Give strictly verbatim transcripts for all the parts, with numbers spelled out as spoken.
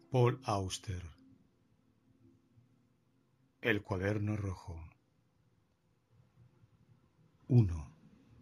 Paul Auster. El cuaderno rojo. uno.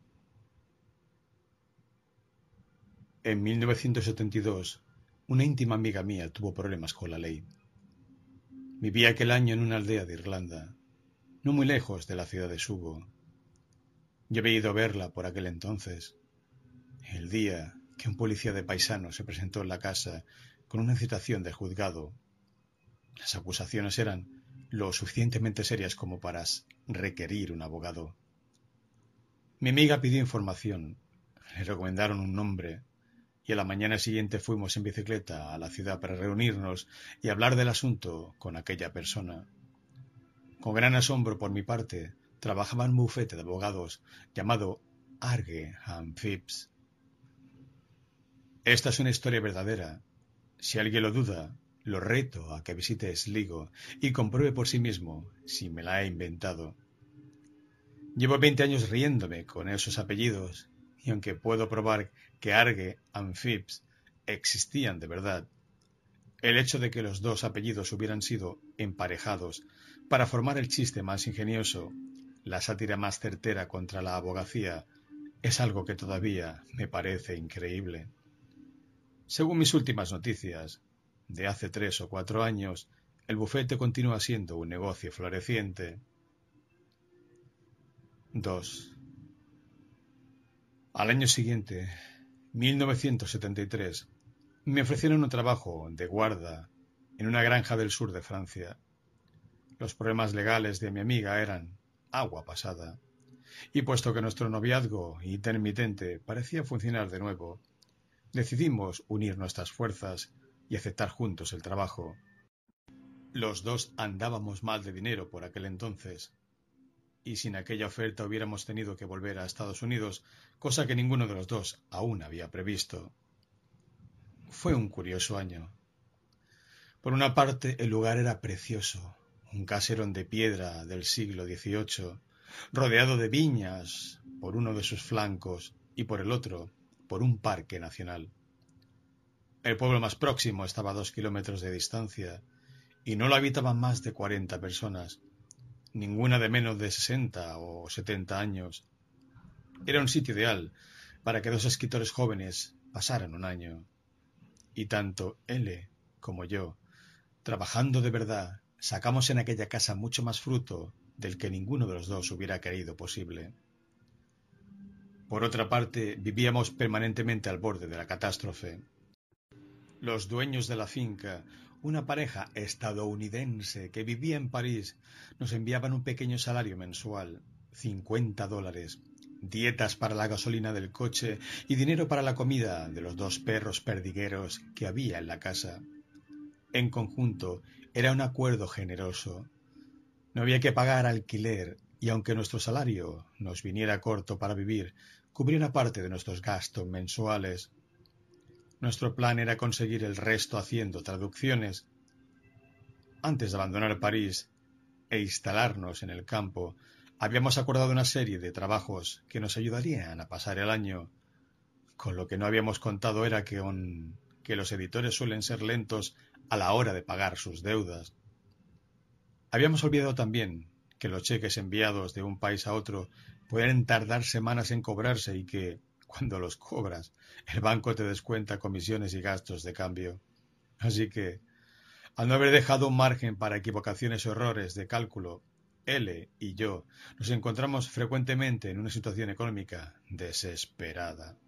En mil novecientos setenta y dos, una íntima amiga mía tuvo problemas con la ley. Vivía aquel año en una aldea de Irlanda, no muy lejos de la ciudad de Sugo. Yo había ido a verla por aquel entonces, el día que un policía de paisano se presentó en la casa con una citación del juzgado. Las acusaciones eran lo suficientemente serias como para requerir un abogado. Mi amiga pidió información, le recomendaron un nombre, y a la mañana siguiente fuimos en bicicleta a la ciudad para reunirnos y hablar del asunto con aquella persona. Con gran asombro por mi parte, trabajaba en un bufete de abogados llamado Arge and Phipps. Esta es una historia verdadera. Si alguien lo duda, lo reto a que visite Sligo y compruebe por sí mismo si me la he inventado. Llevo veinte años riéndome con esos apellidos, y aunque puedo probar que Arge and Phipps existían de verdad, el hecho de que los dos apellidos hubieran sido emparejados para formar el chiste más ingenioso, la sátira más certera contra la abogacía, es algo que todavía me parece increíble. Según mis últimas noticias, de hace tres o cuatro años, el bufete continúa siendo un negocio floreciente. dos. Al año siguiente, mil novecientos setenta y tres, me ofrecieron un trabajo de guarda en una granja del sur de Francia. Los problemas legales de mi amiga eran agua pasada, y puesto que nuestro noviazgo intermitente parecía funcionar de nuevo, decidimos unir nuestras fuerzas y aceptar juntos el trabajo. Los dos andábamos mal de dinero por aquel entonces, y sin aquella oferta hubiéramos tenido que volver a Estados Unidos, cosa que ninguno de los dos aún había previsto. Fue un curioso año. Por una parte, el lugar era precioso, un caserón de piedra del siglo dieciocho, rodeado de viñas por uno de sus flancos y por el otro, por un parque nacional. El pueblo más próximo estaba a dos kilómetros de distancia y no lo habitaban más de cuarenta personas, ninguna de menos de sesenta o setenta años. Era un sitio ideal para que dos escritores jóvenes pasaran un año. Y tanto él como yo, trabajando de verdad, sacamos en aquella casa mucho más fruto del que ninguno de los dos hubiera querido posible. Por otra parte, vivíamos permanentemente al borde de la catástrofe. Los dueños de la finca, una pareja estadounidense que vivía en París, nos enviaban un pequeño salario mensual, cincuenta dólares, dietas para la gasolina del coche y dinero para la comida de los dos perros perdigueros que había en la casa. En conjunto, era un acuerdo generoso. No había que pagar alquiler y aunque nuestro salario nos viniera corto para vivir, cubría una parte de nuestros gastos mensuales. Nuestro plan era conseguir el resto haciendo traducciones. Antes de abandonar París e instalarnos en el campo, habíamos acordado una serie de trabajos que nos ayudarían a pasar el año. Con lo que no habíamos contado era que, on, que los editores suelen ser lentos a la hora de pagar sus deudas. Habíamos olvidado también que los cheques enviados de un país a otro pueden tardar semanas en cobrarse y que, cuando los cobras, el banco te descuenta comisiones y gastos de cambio. Así que, al no haber dejado un margen para equivocaciones o errores de cálculo, él y yo nos encontramos frecuentemente en una situación económica desesperada.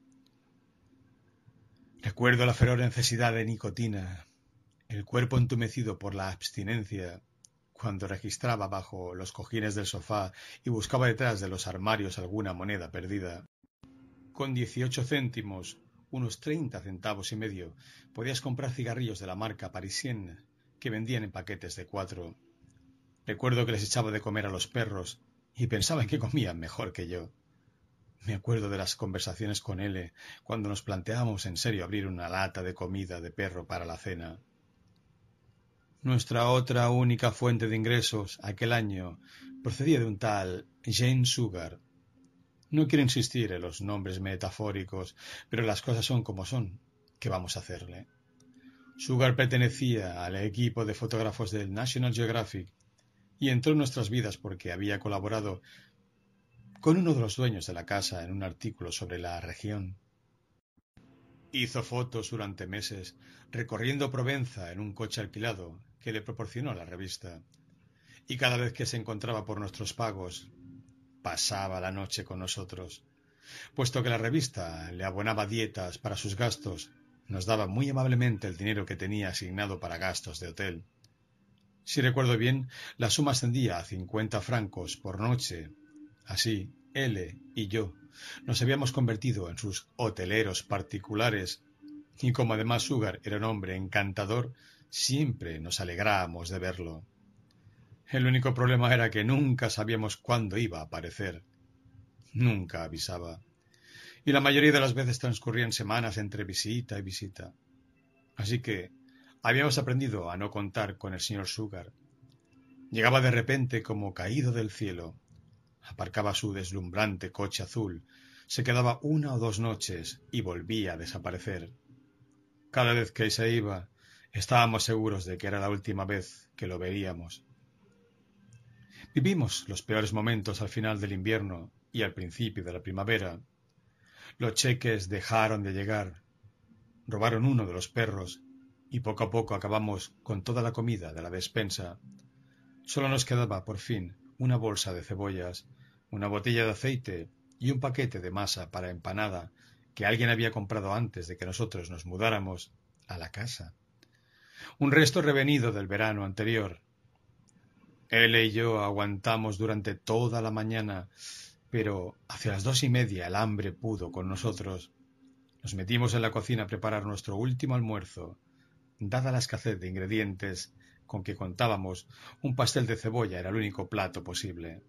Recuerdo la feroz necesidad de nicotina, el cuerpo entumecido por la abstinencia, cuando registraba bajo los cojines del sofá y buscaba detrás de los armarios alguna moneda perdida. Con dieciocho céntimos, unos treinta centavos y medio, podías comprar cigarrillos de la marca Parisien que vendían en paquetes de cuatro. Recuerdo que les echaba de comer a los perros y pensaban que comían mejor que yo. Me acuerdo de las conversaciones con él cuando nos planteábamos en serio abrir una lata de comida de perro para la cena. Nuestra otra única fuente de ingresos aquel año procedía de un tal Jane Sugar. No quiero insistir en los nombres metafóricos, pero las cosas son como son. ¿Qué vamos a hacerle? Sugar pertenecía al equipo de fotógrafos del National Geographic y entró en nuestras vidas porque había colaborado con uno de los dueños de la casa en un artículo sobre la región. Hizo fotos durante meses, recorriendo Provenza en un coche alquilado que le proporcionó la revista. Y cada vez que se encontraba por nuestros pagos, pasaba la noche con nosotros. Puesto que la revista le abonaba dietas para sus gastos, nos daba muy amablemente el dinero que tenía asignado para gastos de hotel. Si recuerdo bien, la suma ascendía a cincuenta francos por noche. Así, él y yo nos habíamos convertido en sus hoteleros particulares, y como además Sugar era un hombre encantador, siempre nos alegrábamos de verlo. El único problema era que nunca sabíamos cuándo iba a aparecer. Nunca avisaba. Y la mayoría de las veces transcurrían semanas entre visita y visita. Así que habíamos aprendido a no contar con el señor Sugar. Llegaba de repente como caído del cielo. Aparcaba su deslumbrante coche azul, se quedaba una o dos noches y volvía a desaparecer. Cada vez que se iba, estábamos seguros de que era la última vez que lo veíamos. Vivimos los peores momentos al final del invierno y al principio de la primavera. Los cheques dejaron de llegar, robaron uno de los perros y poco a poco acabamos con toda la comida de la despensa. Solo nos quedaba, por fin, una bolsa de cebollas, una botella de aceite y un paquete de masa para empanada que alguien había comprado antes de que nosotros nos mudáramos a la casa. Un resto revenido del verano anterior. Él y yo aguantamos durante toda la mañana, pero hacia las dos y media el hambre pudo con nosotros. Nos metimos en la cocina a preparar nuestro último almuerzo. Dada la escasez de ingredientes con que contábamos, un pastel de cebolla era el único plato posible.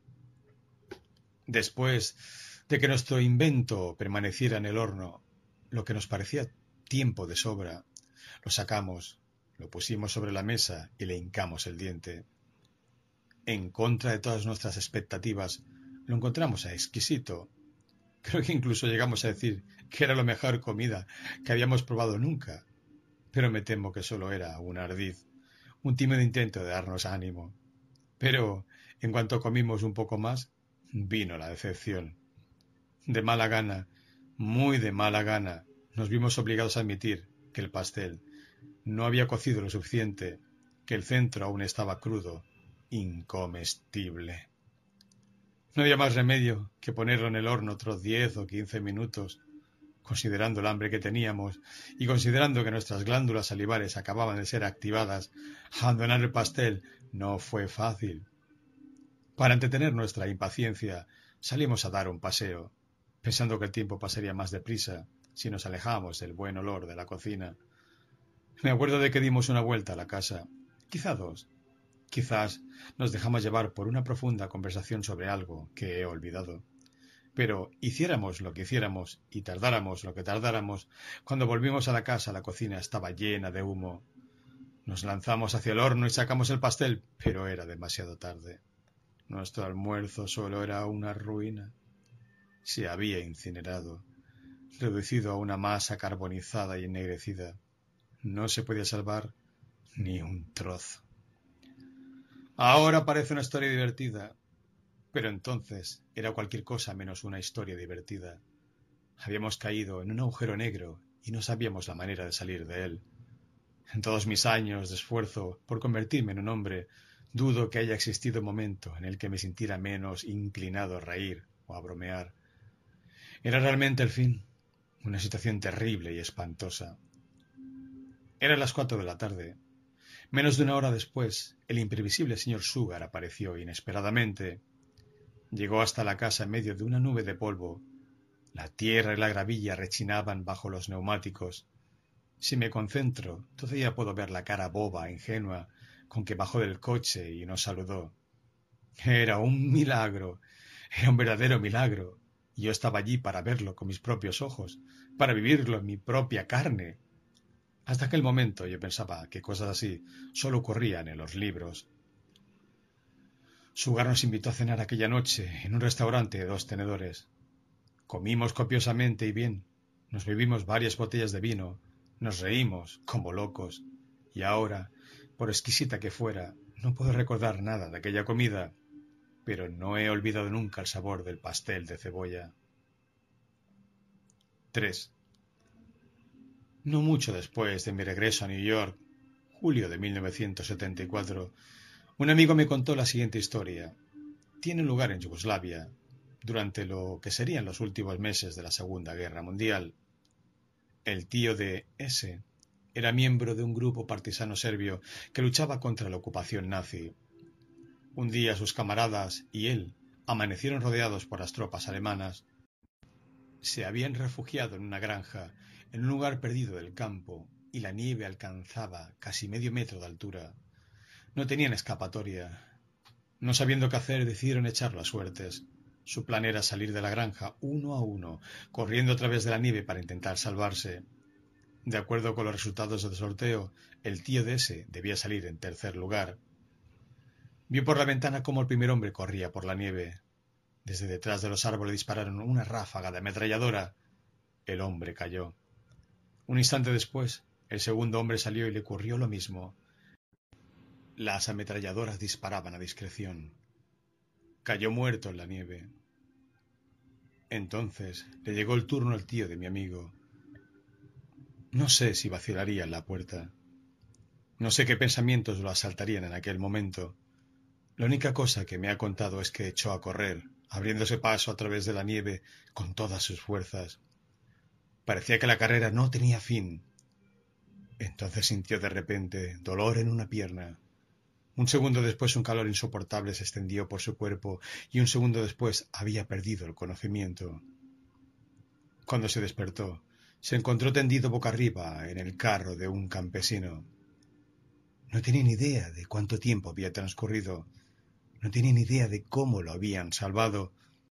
Después de que nuestro invento permaneciera en el horno, lo que nos parecía tiempo de sobra, lo sacamos, lo pusimos sobre la mesa y le hincamos el diente. En contra de todas nuestras expectativas, lo encontramos exquisito. Creo que incluso llegamos a decir que era la mejor comida que habíamos probado nunca, pero me temo que solo era un ardid, un tímido intento de darnos ánimo. Pero, en cuanto comimos un poco más, vino la decepción. De mala gana, muy de mala gana, nos vimos obligados a admitir que el pastel no había cocido lo suficiente, que el centro aún estaba crudo, incomestible. No había más remedio que ponerlo en el horno otros diez o quince minutos. Considerando el hambre que teníamos y considerando que nuestras glándulas salivares acababan de ser activadas, abandonar el pastel no fue fácil. Para entretener nuestra impaciencia, salimos a dar un paseo, pensando que el tiempo pasaría más deprisa si nos alejábamos del buen olor de la cocina. Me acuerdo de que dimos una vuelta a la casa, quizá dos. Quizás nos dejamos llevar por una profunda conversación sobre algo que he olvidado. Pero hiciéramos lo que hiciéramos y tardáramos lo que tardáramos, cuando volvimos a la casa la cocina estaba llena de humo. Nos lanzamos hacia el horno y sacamos el pastel, pero era demasiado tarde. Nuestro almuerzo solo era una ruina. Se había incinerado, reducido a una masa carbonizada y ennegrecida. No se podía salvar ni un trozo. Ahora parece una historia divertida, pero entonces era cualquier cosa menos una historia divertida. Habíamos caído en un agujero negro y no sabíamos la manera de salir de él. En todos mis años de esfuerzo por convertirme en un hombre, dudo que haya existido un momento en el que me sintiera menos inclinado a reír o a bromear. Era realmente el fin, una situación terrible y espantosa. Eran las cuatro de la tarde. Menos de una hora después, el imprevisible señor Sugar apareció inesperadamente. Llegó hasta la casa en medio de una nube de polvo. La tierra y la gravilla rechinaban bajo los neumáticos. Si me concentro, todavía puedo ver la cara boba, ingenua, con que bajó del coche y nos saludó. Era un milagro, era un verdadero milagro, y yo estaba allí para verlo con mis propios ojos, para vivirlo en mi propia carne. Hasta aquel momento yo pensaba que cosas así solo ocurrían en los libros. Sugar nos invitó a cenar aquella noche en un restaurante de dos tenedores. Comimos copiosamente y bien. Nos bebimos varias botellas de vino, Nos reímos, como locos, y ahora, por exquisita que fuera, no puedo recordar nada de aquella comida, pero no he olvidado nunca el sabor del pastel de cebolla. tres. No mucho después de mi regreso a New York, julio de mil novecientos setenta y cuatro, un amigo me contó la siguiente historia. Tiene lugar en Yugoslavia, durante lo que serían los últimos meses de la Segunda Guerra Mundial. El tío de S era miembro de un grupo partisano serbio que luchaba contra la ocupación nazi. Un día sus camaradas y él amanecieron rodeados por las tropas alemanas. Se habían refugiado en una granja, en un lugar perdido del campo, y la nieve alcanzaba casi medio metro de altura. No tenían escapatoria. No sabiendo qué hacer, decidieron echar las suertes. Su plan era salir de la granja uno a uno, corriendo a través de la nieve para intentar salvarse. De acuerdo con los resultados del sorteo, el tío de ese debía salir en tercer lugar. Vio por la ventana cómo el primer hombre corría por la nieve. Desde detrás de los árboles dispararon una ráfaga de ametralladora. El hombre cayó. Un instante después, el segundo hombre salió y le ocurrió lo mismo. Las ametralladoras disparaban a discreción. Cayó muerto en la nieve. Entonces le llegó el turno al tío de mi amigo. No sé si vacilaría en la puerta. No sé qué pensamientos lo asaltarían en aquel momento. La única cosa que me ha contado es que echó a correr, abriéndose paso a través de la nieve con todas sus fuerzas. Parecía que la carrera no tenía fin. Entonces sintió de repente dolor en una pierna. Un segundo después un calor insoportable se extendió por su cuerpo y un segundo después había perdido el conocimiento. Cuando se despertó, se encontró tendido boca arriba en el carro de un campesino. No tenía ni idea de cuánto tiempo había transcurrido. No tenía ni idea de cómo lo habían salvado.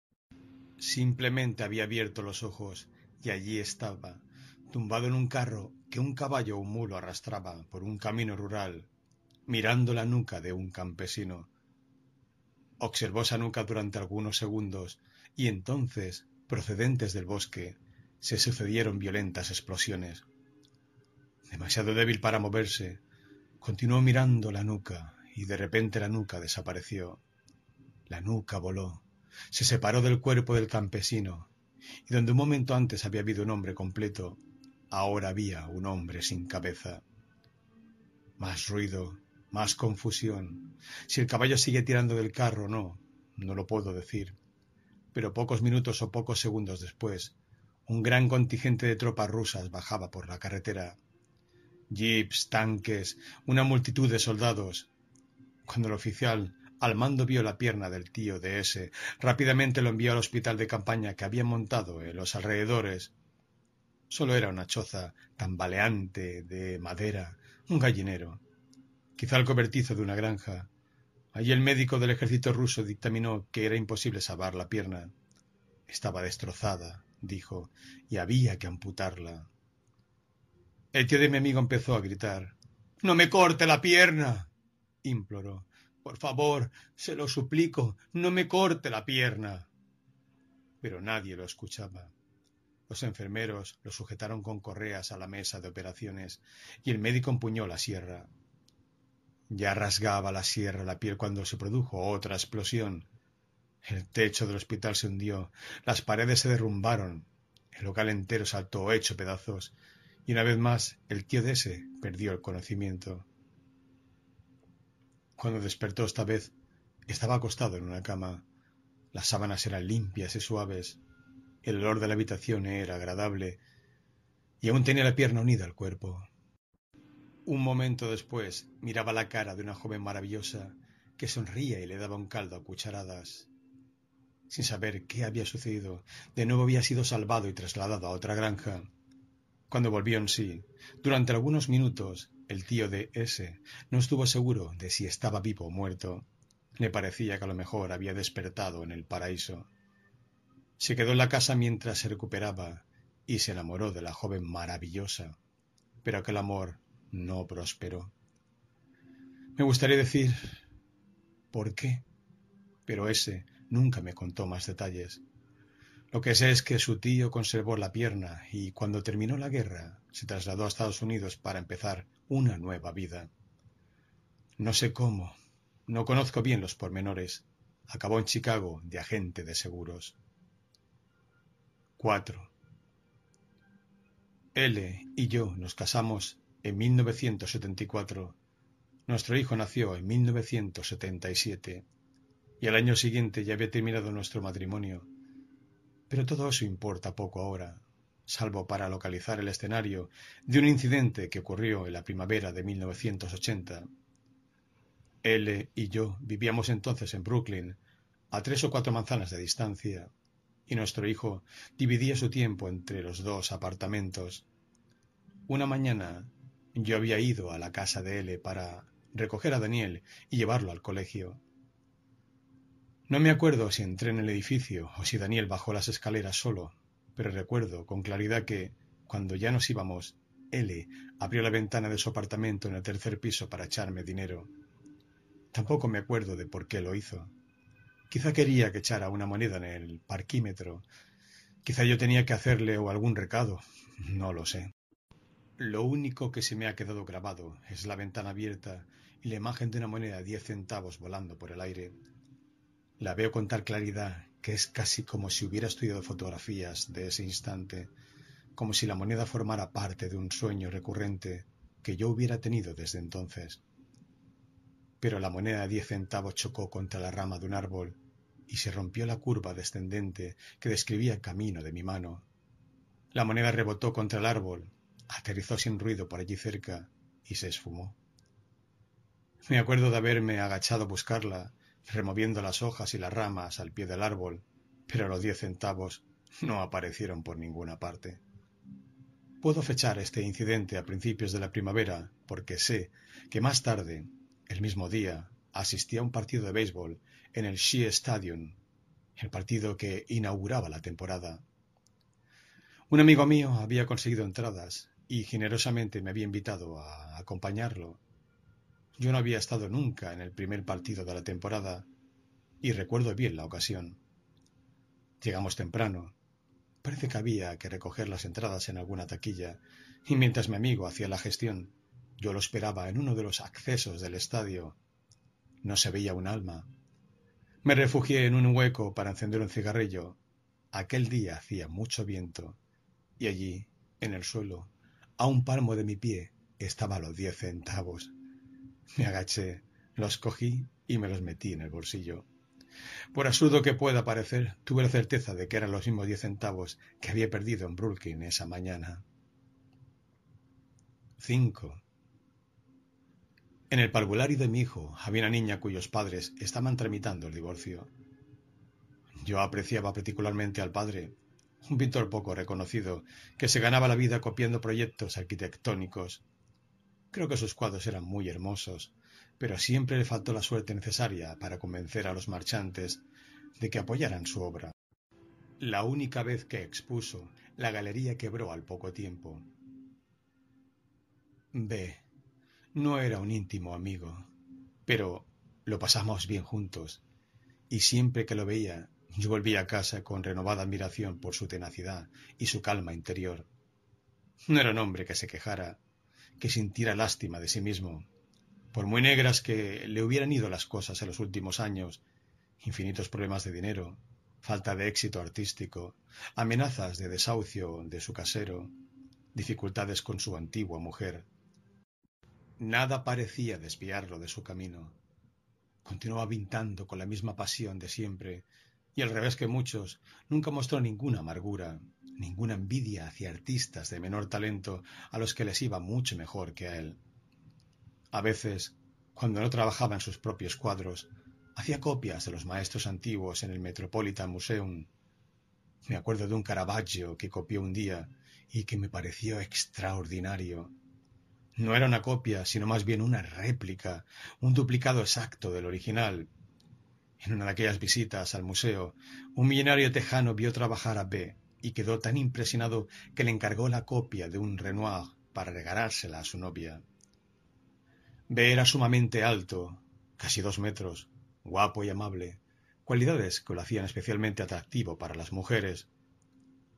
Simplemente había abierto los ojos y allí estaba, tumbado en un carro que un caballo o un mulo arrastraba por un camino rural, mirando la nuca de un campesino. Observó esa nuca durante algunos segundos y entonces, procedentes del bosque, se sucedieron violentas explosiones. Demasiado débil para moverse, continuó mirando la nuca y de repente la nuca desapareció. La nuca voló, se separó del cuerpo del campesino y donde un momento antes había habido un hombre completo, ahora había un hombre sin cabeza. Más ruido, más confusión. Si el caballo sigue tirando del carro o no, no lo puedo decir. Pero pocos minutos o pocos segundos después, un gran contingente de tropas rusas bajaba por la carretera. Jeeps, tanques, una multitud de soldados. Cuando el oficial al mando vio la pierna del tío de ese, rápidamente lo envió al hospital de campaña que habían montado en los alrededores. Solo era una choza tambaleante de madera, un gallinero. Quizá el cobertizo de una granja. Allí el médico del ejército ruso dictaminó que era imposible salvar la pierna. Estaba destrozada, dijo, y había que amputarla. El tío de mi amigo empezó a gritar. —¡No me corte la pierna! —imploró. —Por favor, se lo suplico, no me corte la pierna. Pero nadie lo escuchaba. Los enfermeros lo sujetaron con correas a la mesa de operaciones y el médico empuñó la sierra. Ya rasgaba la sierra la piel cuando se produjo otra explosión. El techo del hospital se hundió, las paredes se derrumbaron, el local entero saltó hecho pedazos y una vez más el tío de ese perdió el conocimiento. Cuando despertó esta vez, estaba acostado en una cama. Las sábanas eran limpias y suaves, el olor de la habitación era agradable y aún tenía la pierna unida al cuerpo. Un momento después miraba la cara de una joven maravillosa que sonría y le daba un caldo a cucharadas. Sin saber qué había sucedido, de nuevo había sido salvado y trasladado a otra granja. Cuando volvió en sí, durante algunos minutos, el tío de ese no estuvo seguro de si estaba vivo o muerto. Le parecía que a lo mejor había despertado en el paraíso. Se quedó en la casa mientras se recuperaba y se enamoró de la joven maravillosa, pero aquel amor no prosperó. Me gustaría decir por qué, pero ese nunca me contó más detalles. Lo que sé es que su tío conservó la pierna y cuando terminó la guerra se trasladó a Estados Unidos para empezar una nueva vida. No sé cómo, no conozco bien los pormenores. Acabó en Chicago de agente de seguros. cuatro. L y yo nos casamos en mil novecientos setenta y cuatro. Nuestro hijo nació en mil novecientos setenta y siete y al año siguiente ya había terminado nuestro matrimonio. Pero todo eso importa poco ahora, salvo para localizar el escenario de un incidente que ocurrió en la primavera de mil novecientos ochenta. L y yo vivíamos entonces en Brooklyn, a tres o cuatro manzanas de distancia, y nuestro hijo dividía su tiempo entre los dos apartamentos. Una mañana yo había ido a la casa de L para recoger a Daniel y llevarlo al colegio. No me acuerdo si entré en el edificio o si Daniel bajó las escaleras solo, pero recuerdo con claridad que, cuando ya nos íbamos, L abrió la ventana de su apartamento en el tercer piso para echarme dinero. Tampoco me acuerdo de por qué lo hizo. Quizá quería que echara una moneda en el parquímetro. Quizá yo tenía que hacerle o algún recado. No lo sé. Lo único que se me ha quedado grabado es la ventana abierta y la imagen de una moneda de diez centavos volando por el aire. La veo con tal claridad que es casi como si hubiera estudiado fotografías de ese instante, como si la moneda formara parte de un sueño recurrente que yo hubiera tenido desde entonces. Pero la moneda de diez centavos chocó contra la rama de un árbol y se rompió la curva descendente que describía el camino de mi mano. La moneda rebotó contra el árbol, aterrizó sin ruido por allí cerca y se esfumó. Me acuerdo de haberme agachado a buscarla, removiendo las hojas y las ramas al pie del árbol, pero los diez centavos no aparecieron por ninguna parte. Puedo fechar este incidente a principios de la primavera porque sé que más tarde, el mismo día, asistí a un partido de béisbol en el Shea Stadium, el partido que inauguraba la temporada. Un amigo mío había conseguido entradas y generosamente me había invitado a acompañarlo. Yo no había estado nunca en el primer partido de la temporada y recuerdo bien la ocasión. Llegamos temprano. Parece que había que recoger las entradas en alguna taquilla y mientras mi amigo hacía la gestión, yo lo esperaba en uno de los accesos del estadio. No se veía un alma. Me refugié en un hueco para encender un cigarrillo. Aquel día hacía mucho viento y allí, en el suelo, a un palmo de mi pie, estaban los diez centavos. Me agaché, los cogí y me los metí en el bolsillo. Por absurdo que pueda parecer, tuve la certeza de que eran los mismos diez centavos que había perdido en Brooklyn esa mañana. cinco. En el parvulario de mi hijo había una niña cuyos padres estaban tramitando el divorcio. Yo apreciaba particularmente al padre, un pintor poco reconocido, que se ganaba la vida copiando proyectos arquitectónicos. Creo que sus cuadros eran muy hermosos, pero siempre le faltó la suerte necesaria para convencer a los marchantes de que apoyaran su obra. La única vez que expuso, la galería quebró al poco tiempo. B. No era un íntimo amigo, pero lo pasamos bien juntos, y siempre que lo veía, yo volvía a casa con renovada admiración por su tenacidad y su calma interior. No era un hombre que se quejara, que sintiera lástima de sí mismo. Por muy negras que le hubieran ido las cosas en los últimos años, infinitos problemas de dinero, falta de éxito artístico, amenazas de desahucio de su casero, dificultades con su antigua mujer, nada parecía desviarlo de su camino. Continuaba pintando con la misma pasión de siempre, y al revés que muchos, nunca mostró ninguna amargura, ninguna envidia hacia artistas de menor talento a los que les iba mucho mejor que a él. A veces, cuando no trabajaba en sus propios cuadros, hacía copias de los maestros antiguos en el Metropolitan Museum. Me acuerdo de un Caravaggio que copió un día y que me pareció extraordinario. No era una copia, sino más bien una réplica, un duplicado exacto del original. En una de aquellas visitas al museo, un millonario tejano vio trabajar a B y quedó tan impresionado que le encargó la copia de un Renoir para regalársela a su novia. B era sumamente alto, casi dos metros, guapo y amable, cualidades que lo hacían especialmente atractivo para las mujeres,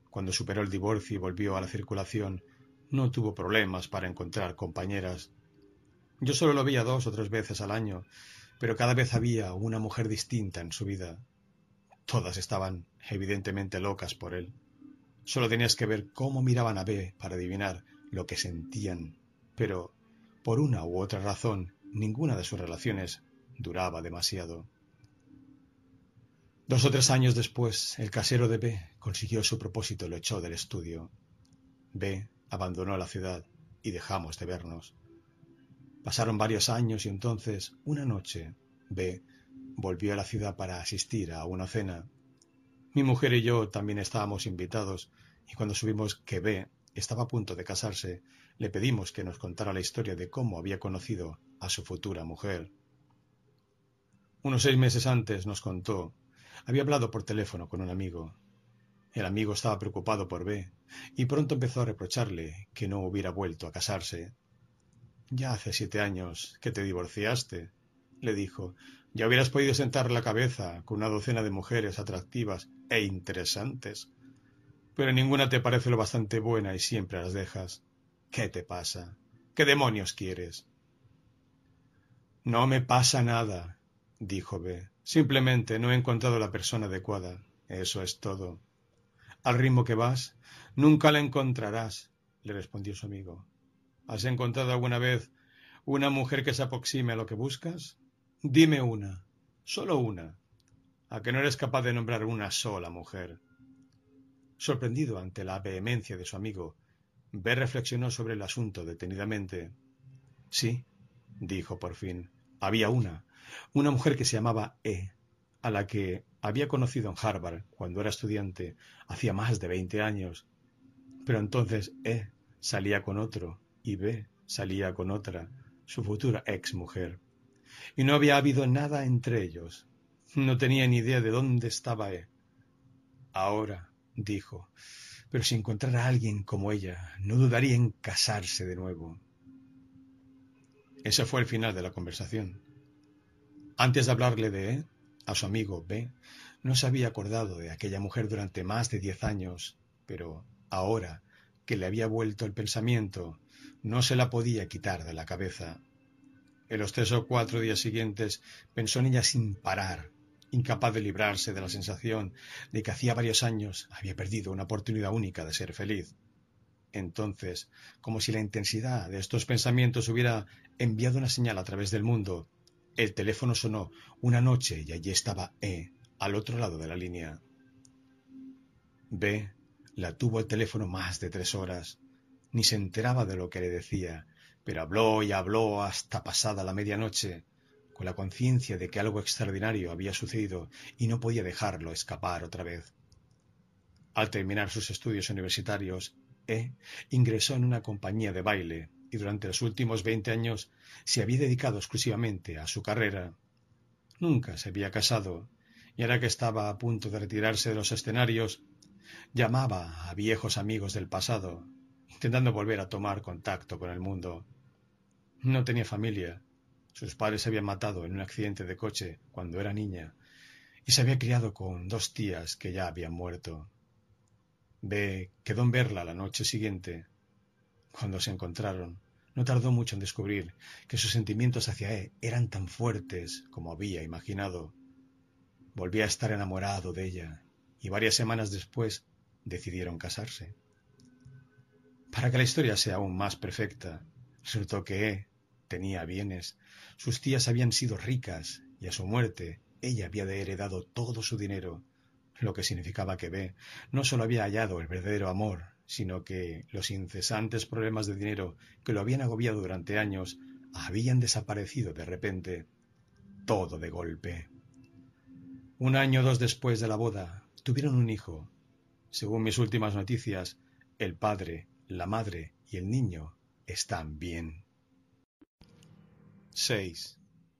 Cuando superó el divorcio y volvió a la circulación, no tuvo problemas para encontrar compañeras. Yo solo lo veía dos o tres veces al año, pero cada vez había una mujer distinta en su vida. Todas estaban evidentemente locas por él. Solo tenías que ver cómo miraban a B para adivinar lo que sentían, pero por una u otra razón ninguna de sus relaciones duraba demasiado. Dos o tres años después, el casero de B consiguió su propósito y lo echó del estudio. B abandonó la ciudad y dejamos de vernos. Pasaron varios años y entonces, una noche, B volvió a la ciudad para asistir a una cena. Mi mujer y yo también estábamos invitados, y cuando supimos que B estaba a punto de casarse, le pedimos que nos contara la historia de cómo había conocido a su futura mujer. Unos seis meses antes nos contó, había hablado por teléfono con un amigo. El amigo estaba preocupado por B, y pronto empezó a reprocharle que no hubiera vuelto a casarse. «Ya hace siete años que te divorciaste», le dijo. «Ya hubieras podido sentar la cabeza con una docena de mujeres atractivas e interesantes. Pero ninguna te parece lo bastante buena y siempre las dejas. ¿Qué te pasa? ¿Qué demonios quieres?» «No me pasa nada», dijo B. «Simplemente no he encontrado la persona adecuada. Eso es todo». «Al ritmo que vas, nunca la encontrarás», le respondió su amigo. «¿Has encontrado alguna vez una mujer que se aproxime a lo que buscas? Dime una, solo una. ¿A que no eres capaz de nombrar una sola mujer?» Sorprendido ante la vehemencia de su amigo, B reflexionó sobre el asunto detenidamente. «Sí», dijo por fin, «había una, una mujer que se llamaba E, a la que había conocido en Harvard cuando era estudiante, hacía más de veinte años. Pero entonces E salía con otro y B salía con otra, su futura ex mujer. Y no había habido nada entre ellos. No tenía ni idea de dónde estaba E. Ahora, dijo, pero si encontrara a alguien como ella, no dudaría en casarse de nuevo. Ese fue el final de la conversación. Antes de hablarle de E, a su amigo B, no se había acordado de aquella mujer durante más de diez años, pero ahora que le había vuelto el pensamiento, no se la podía quitar de la cabeza. En los tres o cuatro días siguientes pensó en ella sin parar, incapaz de librarse de la sensación de que hacía varios años había perdido una oportunidad única de ser feliz. Entonces, como si la intensidad de estos pensamientos hubiera enviado una señal a través del mundo, el teléfono sonó una noche y allí estaba E, al otro lado de la línea. B la tuvo al teléfono más de tres horas. Ni se enteraba de lo que le decía, pero habló y habló hasta pasada la medianoche, con la conciencia de que algo extraordinario había sucedido y no podía dejarlo escapar otra vez. Al terminar sus estudios universitarios, E ingresó en una compañía de baile y durante los últimos veinte años se había dedicado exclusivamente a su carrera. Nunca se había casado y ahora que estaba a punto de retirarse de los escenarios, llamaba a viejos amigos del pasado, intentando volver a tomar contacto con el mundo. No tenía familia. Sus padres se habían matado en un accidente de coche cuando era niña y se había criado con dos tías que ya habían muerto. B quedó en verla la noche siguiente. Cuando se encontraron, no tardó mucho en descubrir que sus sentimientos hacia E eran tan fuertes como había imaginado. Volvía a estar enamorado de ella y varias semanas después decidieron casarse. Para que la historia sea aún más perfecta, resultó que E tenía bienes, sus tías habían sido ricas y a su muerte ella había heredado todo su dinero, lo que significaba que B no solo había hallado el verdadero amor, sino que los incesantes problemas de dinero que lo habían agobiado durante años habían desaparecido de repente, todo de golpe. Un año o dos después de la boda, tuvieron un hijo. Según mis últimas noticias, el padre, la madre y el niño están bien. seis.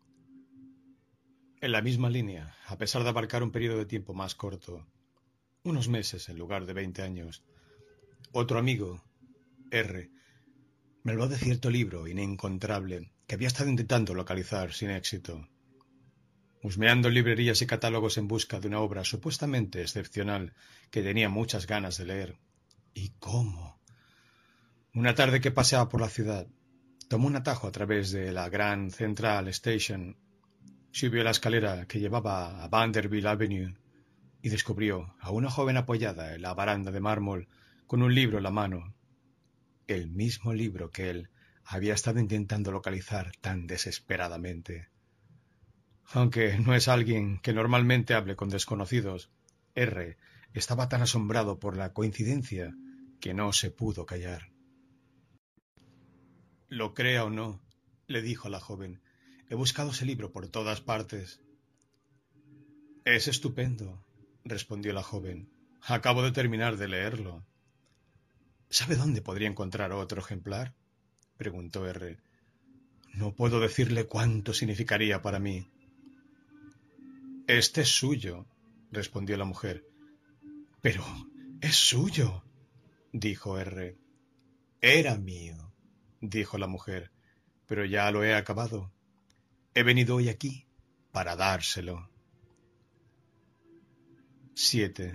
En la misma línea, a pesar de abarcar un periodo de tiempo más corto, unos meses en lugar de veinte años, otro amigo, R, me habló de cierto libro inencontrable que había estado intentando localizar sin éxito. husmeando librerías y catálogos en busca de una obra supuestamente excepcional que tenía muchas ganas de leer. ¿Y cómo? Una tarde que paseaba por la ciudad, tomó un atajo a través de la Grand Central Station, subió la escalera que llevaba a Vanderbilt Avenue y descubrió a una joven apoyada en la baranda de mármol con un libro en la mano, el mismo libro que él había estado intentando localizar tan desesperadamente. Aunque no es alguien que normalmente hable con desconocidos, R estaba tan asombrado por la coincidencia que no se pudo callar. Lo crea o no, le dijo a la joven, he buscado ese libro por todas partes. Es estupendo, respondió la joven. Acabo de terminar de leerlo. ¿Sabe dónde podría encontrar otro ejemplar? Preguntó R. No puedo decirle cuánto significaría para mí. Este es suyo, respondió la mujer. Pero es suyo, dijo R. Era mío, dijo la mujer, pero ya lo he acabado. He venido hoy aquí para dárselo. siete.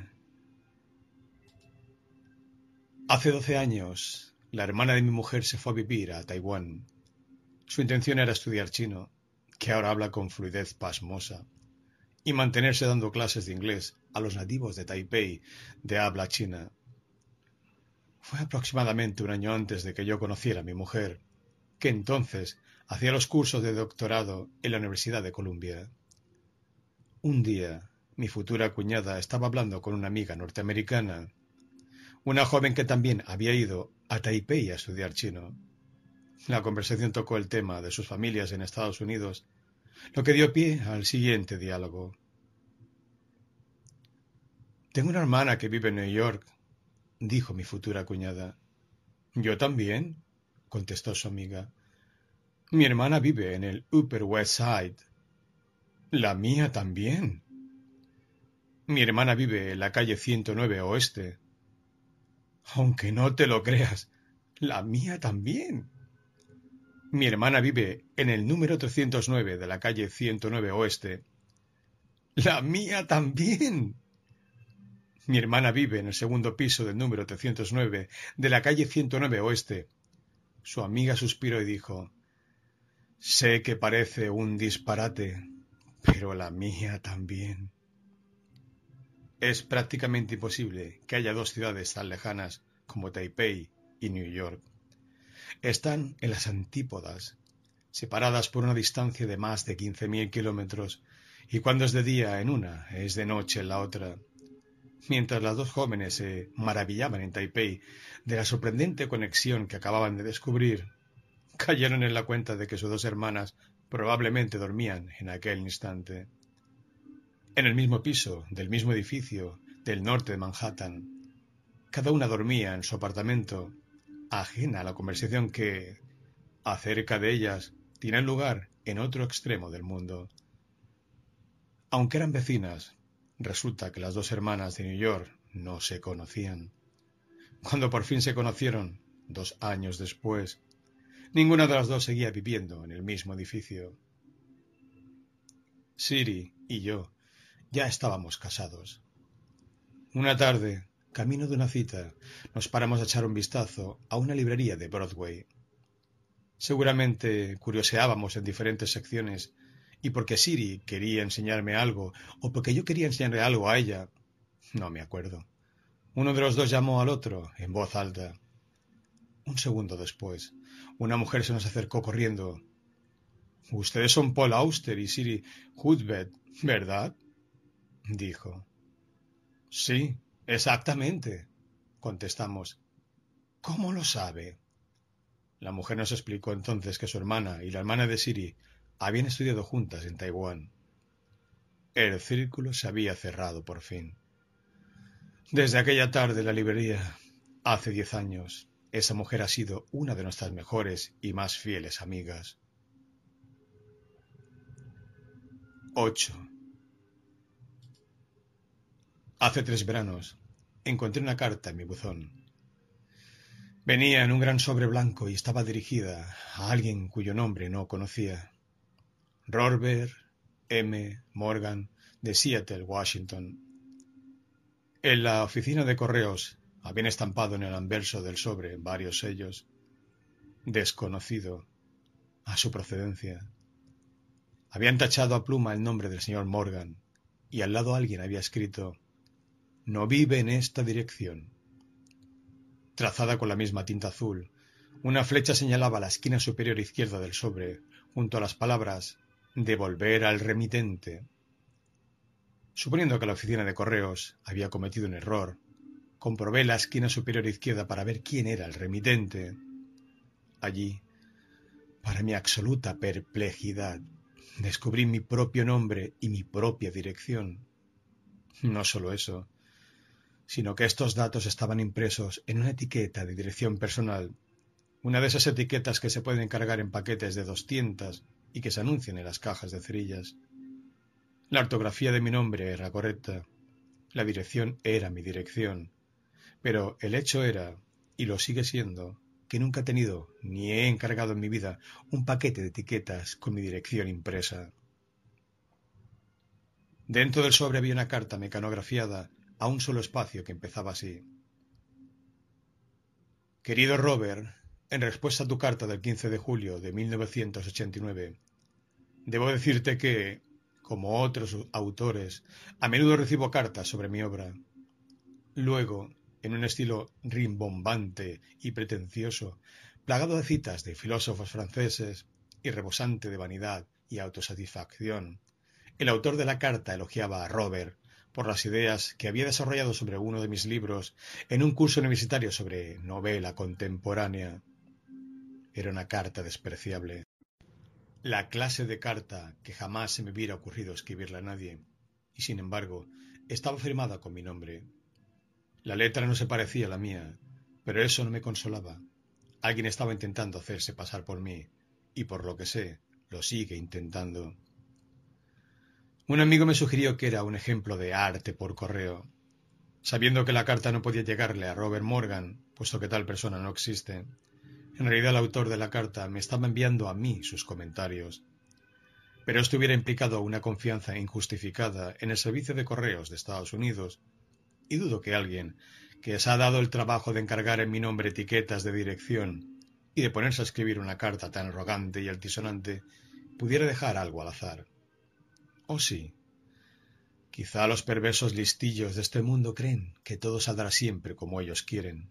Hace doce años, la hermana de mi mujer se fue a vivir a Taiwán. Su intención era estudiar chino, que ahora habla con fluidez pasmosa, y mantenerse dando clases de inglés a los nativos de Taipei de habla china. Fue aproximadamente un año antes de que yo conociera a mi mujer, que entonces hacía los cursos de doctorado en la Universidad de Columbia. Un día, mi futura cuñada estaba hablando con una amiga norteamericana, una joven que también había ido a Taipei a estudiar chino. La conversación tocó el tema de sus familias en Estados Unidos, lo que dio pie al siguiente diálogo. Tengo una hermana que vive en New York, dijo mi futura cuñada. Yo también, contestó su amiga. Mi hermana vive en el Upper West Side. La mía también. Mi hermana vive en la calle ciento nueve Oeste. Aunque no te lo creas, la mía también. Mi hermana vive en el número trescientos nueve de la calle ciento nueve Oeste. La mía también. Mi hermana vive en el segundo piso del número trescientos nueve de la calle ciento nueve Oeste. Su amiga suspiró y dijo, sé que parece un disparate, pero la mía también. Es prácticamente imposible que haya dos ciudades tan lejanas como Taipei y New York. Están en las antípodas, separadas por una distancia de más de quince mil kilómetros, y cuando es de día en una, es de noche en la otra. Mientras las dos jóvenes se maravillaban en Taipei de la sorprendente conexión que acababan de descubrir, cayeron en la cuenta de que sus dos hermanas probablemente dormían en aquel instante. En el mismo piso, del mismo edificio, del norte de Manhattan. Cada una dormía en su apartamento, ajena a la conversación que, acerca de ellas, tiene lugar en otro extremo del mundo. Aunque eran vecinas, resulta que las dos hermanas de New York no se conocían. Cuando por fin se conocieron, dos años después, ninguna de las dos seguía viviendo en el mismo edificio. Siri y yo ya estábamos casados. Una tarde, camino de una cita, nos paramos a echar un vistazo a una librería de Broadway. Seguramente curioseábamos en diferentes secciones, y porque Siri quería enseñarme algo, o porque yo quería enseñarle algo a ella, no me acuerdo. Uno de los dos llamó al otro en voz alta. Un segundo después, una mujer se nos acercó corriendo. Ustedes son Paul Auster y Siri Hudbeth, ¿verdad? Dijo. Sí, exactamente, contestamos. ¿Cómo lo sabe? La mujer nos explicó entonces que su hermana y la hermana de Siri habían estudiado juntas en Taiwán. El círculo se había cerrado por fin. Desde aquella tarde en la librería, hace diez años, esa mujer ha sido una de nuestras mejores y más fieles amigas. ocho. Hace tres veranos encontré una carta en mi buzón. Venía en un gran sobre blanco y estaba dirigida a alguien cuyo nombre no conocía. Robert M. Morgan, de Seattle, Washington. En la oficina de correos habían estampado en el anverso del sobre varios sellos. Desconocido a su procedencia. Habían tachado a pluma el nombre del señor Morgan, y al lado alguien había escrito: «No vive en esta dirección». Trazada con la misma tinta azul, una flecha señalaba la esquina superior izquierda del sobre, junto a las palabras «Devolver al remitente». Suponiendo que la oficina de correos había cometido un error, comprobé la esquina superior izquierda para ver quién era el remitente. Allí, para mi absoluta perplejidad, descubrí mi propio nombre y mi propia dirección. No solo eso, sino que estos datos estaban impresos en una etiqueta de dirección personal, una de esas etiquetas que se pueden cargar en paquetes de doscientas y que se anuncian en las cajas de cerillas. La ortografía de mi nombre era correcta, la dirección era mi dirección, pero el hecho era, y lo sigue siendo, que nunca he tenido ni he encargado en mi vida un paquete de etiquetas con mi dirección impresa. Dentro del sobre había una carta mecanografiada a un solo espacio que empezaba así: «Querido Robert, en respuesta a tu carta del quince de julio de mil novecientos ochenta y nueve, debo decirte que, como otros autores, a menudo recibo cartas sobre mi obra. Luego, en un estilo rimbombante y pretencioso, plagado de citas de filósofos franceses y rebosante de vanidad y autosatisfacción, el autor de la carta elogiaba a Robert por las ideas que había desarrollado sobre uno de mis libros en un curso universitario sobre novela contemporánea. Era una carta despreciable. La clase de carta que jamás se me hubiera ocurrido escribirle a nadie, y sin embargo, estaba firmada con mi nombre. La letra no se parecía a la mía, pero eso no me consolaba. Alguien estaba intentando hacerse pasar por mí, y por lo que sé, lo sigue intentando. Un amigo me sugirió que era un ejemplo de arte por correo. Sabiendo que la carta no podía llegarle a Robert Morgan, puesto que tal persona no existe, en realidad el autor de la carta me estaba enviando a mí sus comentarios. Pero esto hubiera implicado una confianza injustificada en el servicio de correos de Estados Unidos, y dudo que alguien que se ha dado el trabajo de encargar en mi nombre etiquetas de dirección y de ponerse a escribir una carta tan arrogante y altisonante pudiera dejar algo al azar. ¿O sí? Quizá los perversos listillos de este mundo creen que todo saldrá siempre como ellos quieren.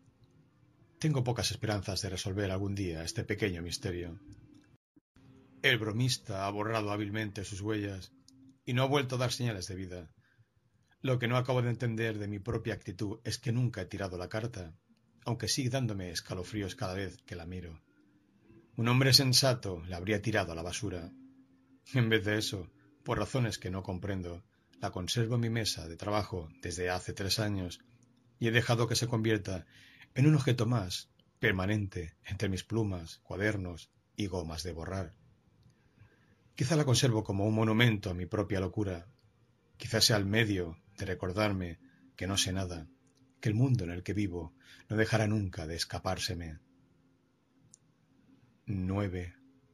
Tengo pocas esperanzas de resolver algún día este pequeño misterio. El bromista ha borrado hábilmente sus huellas y no ha vuelto a dar señales de vida. Lo que no acabo de entender de mi propia actitud es que nunca he tirado la carta, aunque sigue dándome escalofríos cada vez que la miro. Un hombre sensato la habría tirado a la basura. En vez de eso, por razones que no comprendo, la conservo en mi mesa de trabajo desde hace tres años y he dejado que se convierta en un objeto más, permanente, entre mis plumas, cuadernos y gomas de borrar. Quizá la conservo como un monumento a mi propia locura. Quizá sea el medio de recordarme que no sé nada, que el mundo en el que vivo no dejará nunca de escapárseme. nueve.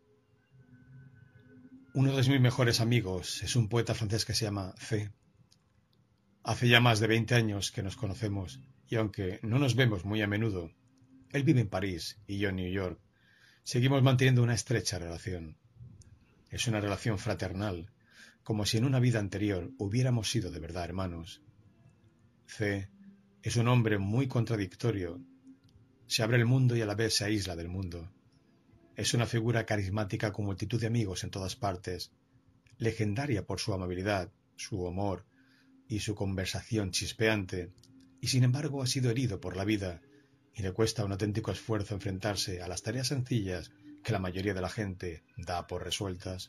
Uno de mis mejores amigos es un poeta francés que se llama C. Hace ya más de veinte años que nos conocemos, y aunque no nos vemos muy a menudo, él vive en París y yo en New York, seguimos manteniendo una estrecha relación. Es una relación fraternal, como si en una vida anterior hubiéramos sido de verdad hermanos. C es un hombre muy contradictorio. Se abre el mundo y a la vez se aísla del mundo. Es una figura carismática con multitud de amigos en todas partes, legendaria por su amabilidad, su humor y su conversación chispeante, y sin embargo ha sido herido por la vida y le cuesta un auténtico esfuerzo enfrentarse a las tareas sencillas que la mayoría de la gente da por resueltas.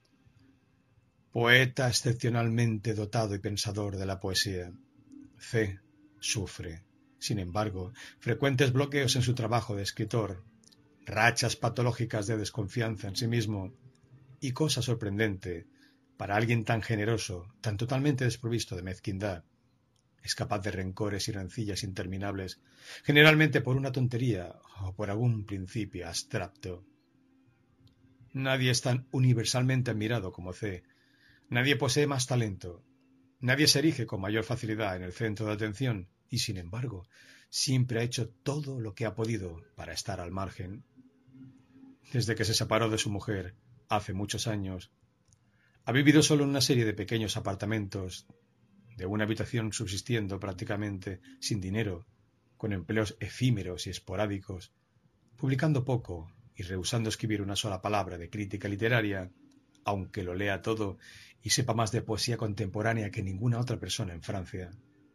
Poeta excepcionalmente dotado y pensador de la poesía, C sufre, sin embargo, frecuentes bloqueos en su trabajo de escritor, rachas patológicas de desconfianza en sí mismo y, cosa sorprendente, para alguien tan generoso, tan totalmente desprovisto de mezquindad, es capaz de rencores y rencillas interminables, generalmente por una tontería o por algún principio abstracto. Nadie es tan universalmente admirado como C, Nadie posee más talento, nadie se erige con mayor facilidad en el centro de atención y, sin embargo, siempre ha hecho todo lo que ha podido para estar al margen. Desde que se separó de su mujer, hace muchos años, ha vivido solo en una serie de pequeños apartamentos, de una habitación subsistiendo prácticamente sin dinero, con empleos efímeros y esporádicos, publicando poco y rehusando escribir una sola palabra de crítica literaria, aunque lo lea todo y sepa más de poesía contemporánea que ninguna otra persona en Francia.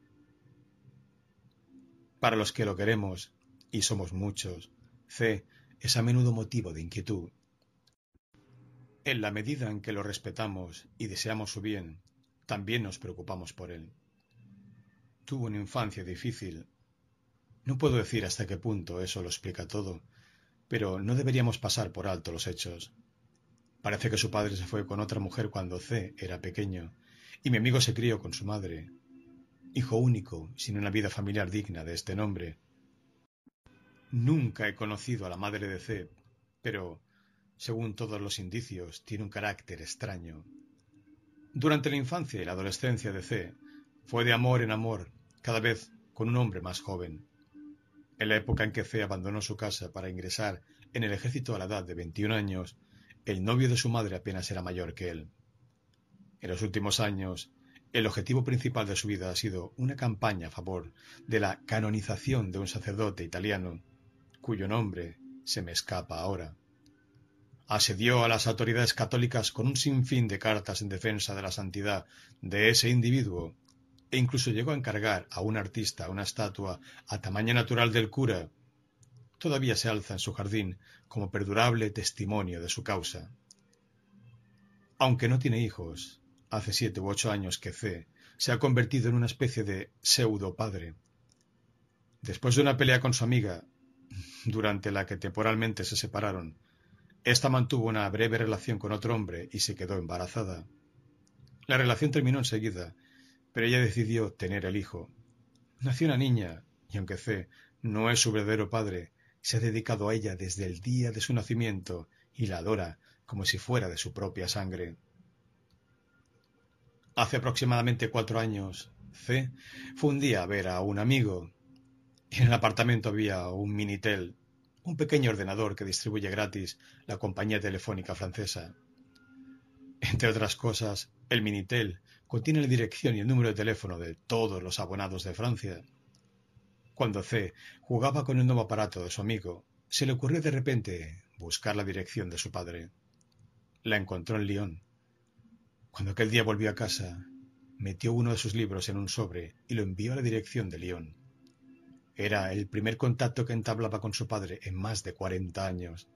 Para los que lo queremos, y somos muchos, C es a menudo motivo de inquietud. En la medida en que lo respetamos y deseamos su bien, también nos preocupamos por él. Tuvo una infancia difícil. No puedo decir hasta qué punto eso lo explica todo, pero no deberíamos pasar por alto los hechos. Parece que su padre se fue con otra mujer cuando C era pequeño, y mi amigo se crió con su madre. Hijo único, sin una vida familiar digna de este nombre. Nunca he conocido a la madre de C, pero, según todos los indicios, tiene un carácter extraño. Durante la infancia y la adolescencia de C, fue de amor en amor, cada vez con un hombre más joven. En la época en que C abandonó su casa para ingresar en el ejército a la edad de veintiún años, el novio de su madre apenas era mayor que él. En los últimos años, el objetivo principal de su vida ha sido una campaña a favor de la canonización de un sacerdote italiano, cuyo nombre se me escapa ahora. Asedió a las autoridades católicas con un sinfín de cartas en defensa de la santidad de ese individuo, e incluso llegó a encargar a un artista una estatua a tamaño natural del cura. Todavía se alza en su jardín como perdurable testimonio de su causa. Aunque no tiene hijos, hace siete u ocho años que C se ha convertido en una especie de pseudo padre. Después de una pelea con su amiga, durante la que temporalmente se separaron, ésta mantuvo una breve relación con otro hombre y se quedó embarazada. La relación terminó enseguida, pero ella decidió tener el hijo. Nació una niña, y aunque C no es su verdadero padre, se ha dedicado a ella desde el día de su nacimiento y la adora como si fuera de su propia sangre. Hace aproximadamente cuatro años, C fue un día a ver a un amigo. En el apartamento había un Minitel, un pequeño ordenador que distribuye gratis la compañía telefónica francesa. Entre otras cosas, el Minitel contiene la dirección y el número de teléfono de todos los abonados de Francia. Cuando C jugaba con el nuevo aparato de su amigo, se le ocurrió de repente buscar la dirección de su padre. La encontró en Lyon. Cuando aquel día volvió a casa, metió uno de sus libros en un sobre y lo envió a la dirección de Lyon. Era el primer contacto que entablaba con su padre en más de cuarenta años.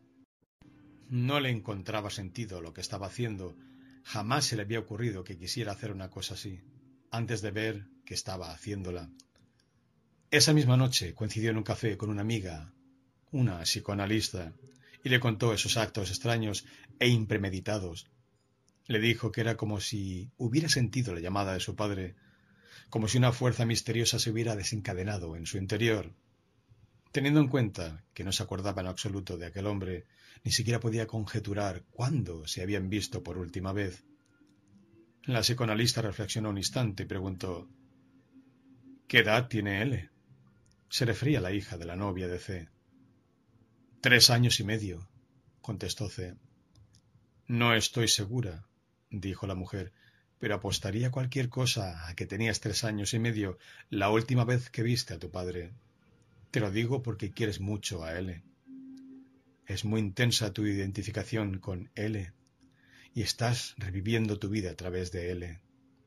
No le encontraba sentido lo que estaba haciendo. Jamás se le había ocurrido que quisiera hacer una cosa así, antes de ver que estaba haciéndola. Esa misma noche coincidió en un café con una amiga, una psicoanalista, y le contó esos actos extraños e impremeditados. Le dijo que era como si hubiera sentido la llamada de su padre, como si una fuerza misteriosa se hubiera desencadenado en su interior. Teniendo en cuenta que no se acordaba en absoluto de aquel hombre, ni siquiera podía conjeturar cuándo se habían visto por última vez. La psicoanalista reflexionó un instante y preguntó: ¿qué edad tiene él? Se refería a la hija de la novia de C. Tres años y medio, contestó C. No estoy segura, dijo la mujer, pero apostaría cualquier cosa a que tenías tres años y medio la última vez que viste a tu padre. Te lo digo porque quieres mucho a L. Es muy intensa tu identificación con L y estás reviviendo tu vida a través de L.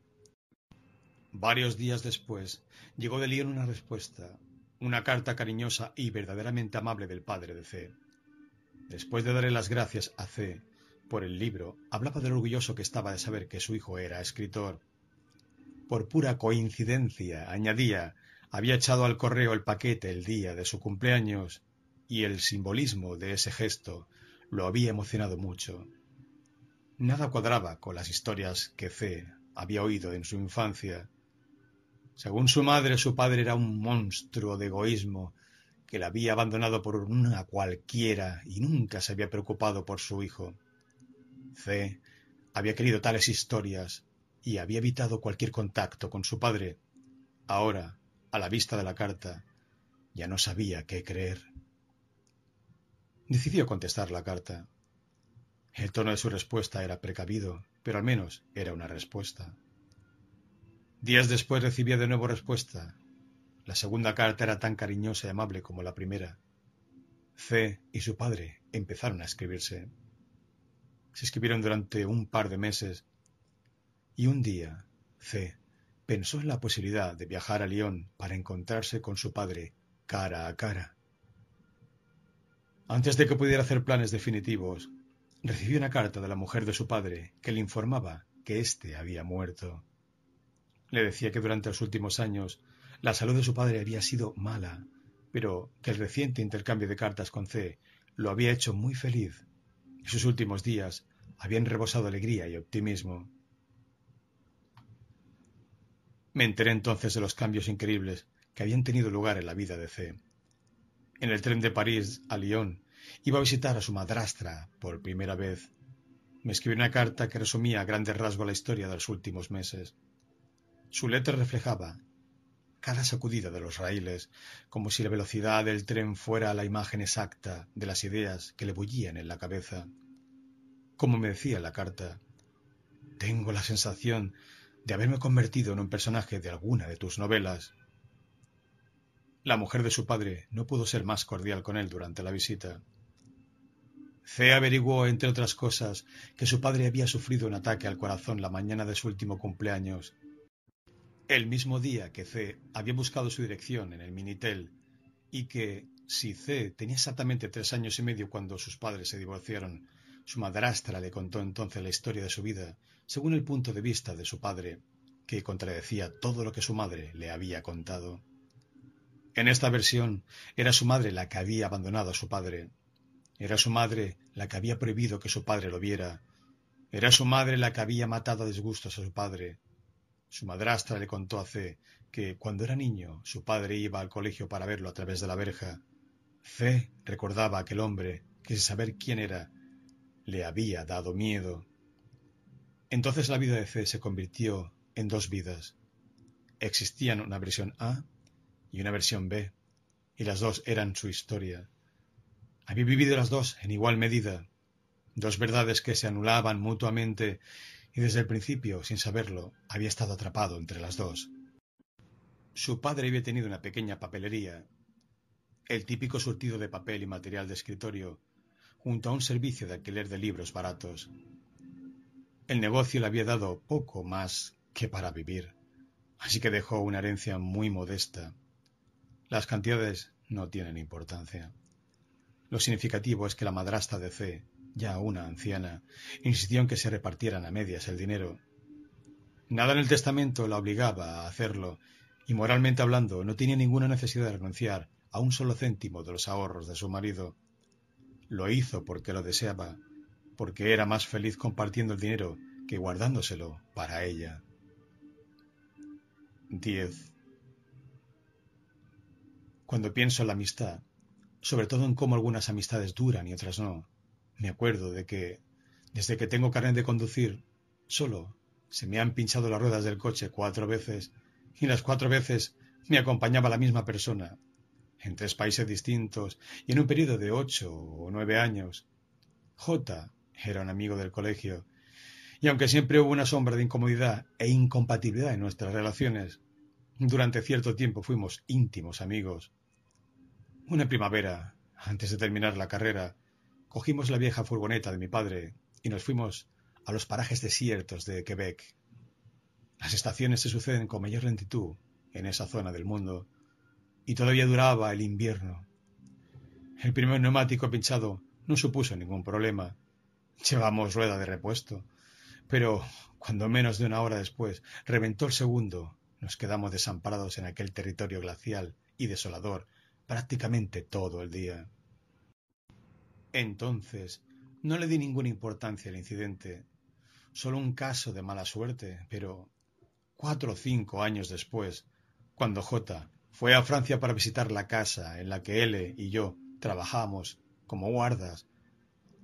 Varios días después llegó de Lyon una respuesta, una carta cariñosa y verdaderamente amable del padre de C. Después de darle las gracias a C por el libro, hablaba de lo orgulloso que estaba de saber que su hijo era escritor. Por pura coincidencia, añadía, había echado al correo el paquete el día de su cumpleaños y el simbolismo de ese gesto lo había emocionado mucho. Nada cuadraba con las historias que C había oído en su infancia. Según su madre, su padre era un monstruo de egoísmo que la había abandonado por una cualquiera y nunca se había preocupado por su hijo. C había querido tales historias y había evitado cualquier contacto con su padre. Ahora, a la vista de la carta, ya no sabía qué creer. Decidió contestar la carta. El tono de su respuesta era precavido, pero al menos era una respuesta. Días después recibía de nuevo respuesta. La segunda carta era tan cariñosa y amable como la primera. C y su padre empezaron a escribirse. Se escribieron durante un par de meses y un día C pensó en la posibilidad de viajar a Lyon para encontrarse con su padre cara a cara. Antes de que pudiera hacer planes definitivos, recibió una carta de la mujer de su padre que le informaba que éste había muerto. Le decía que durante los últimos años la salud de su padre había sido mala, pero que el reciente intercambio de cartas con C lo había hecho muy feliz y sus últimos días habían rebosado alegría y optimismo. Me enteré entonces de los cambios increíbles que habían tenido lugar en la vida de C. En el tren de París a Lyon iba a visitar a su madrastra por primera vez. Me escribió una carta que resumía a grandes rasgos la historia de los últimos meses. Su letra reflejaba cada sacudida de los raíles, como si la velocidad del tren fuera la imagen exacta de las ideas que le bullían en la cabeza. Como me decía la carta, tengo la sensación de haberme convertido en un personaje de alguna de tus novelas. La mujer de su padre no pudo ser más cordial con él durante la visita. C averiguó, entre otras cosas, que su padre había sufrido un ataque al corazón la mañana de su último cumpleaños. El mismo día que C había buscado su dirección en el Minitel y que, si C tenía exactamente tres años y medio cuando sus padres se divorciaron, su madrastra le contó entonces la historia de su vida según el punto de vista de su padre, que contradecía todo lo que su madre le había contado. En esta versión era su madre la que había abandonado a su padre. Era su madre la que había prohibido que su padre lo viera. Era su madre la que había matado a disgustos a su padre. Su madrastra le contó a C que, cuando era niño, su padre iba al colegio para verlo a través de la verja. C recordaba a aquel hombre que, sin saber quién era, le había dado miedo. Entonces la vida de C se convirtió en dos vidas. Existían una versión A y una versión B, y las dos eran su historia. Había vivido las dos en igual medida, dos verdades que se anulaban mutuamente, y desde el principio, sin saberlo, había estado atrapado entre las dos. Su padre había tenido una pequeña papelería, el típico surtido de papel y material de escritorio, junto a un servicio de alquiler de libros baratos. El negocio le había dado poco más que para vivir, así que dejó una herencia muy modesta. Las cantidades no tienen importancia. Lo significativo es que la madrastra de C, ya una anciana, insistió en que se repartieran a medias el dinero. Nada en el testamento la obligaba a hacerlo, y moralmente hablando no tenía ninguna necesidad de renunciar a un solo céntimo de los ahorros de su marido. Lo hizo porque lo deseaba, porque era más feliz compartiendo el dinero que guardándoselo para ella. diez. Cuando pienso en la amistad, sobre todo en cómo algunas amistades duran y otras no, me acuerdo de que, desde que tengo carnet de conducir, solo se me han pinchado las ruedas del coche cuatro veces, y las cuatro veces me acompañaba la misma persona, en tres países distintos y en un periodo de ocho o nueve años. J era un amigo del colegio, y aunque siempre hubo una sombra de incomodidad e incompatibilidad en nuestras relaciones, durante cierto tiempo fuimos íntimos amigos. Una primavera, antes de terminar la carrera, cogimos la vieja furgoneta de mi padre y nos fuimos a los parajes desiertos de Quebec. Las estaciones se suceden con mayor lentitud en esa zona del mundo, y todavía duraba el invierno. El primer neumático pinchado no supuso ningún problema. Llevamos rueda de repuesto, pero cuando menos de una hora después reventó el segundo, nos quedamos desamparados en aquel territorio glacial y desolador prácticamente todo el día. Entonces, no le di ninguna importancia al incidente, solo un caso de mala suerte, pero cuatro o cinco años después, cuando J fue a Francia para visitar la casa en la que L y yo trabajamos como guardas,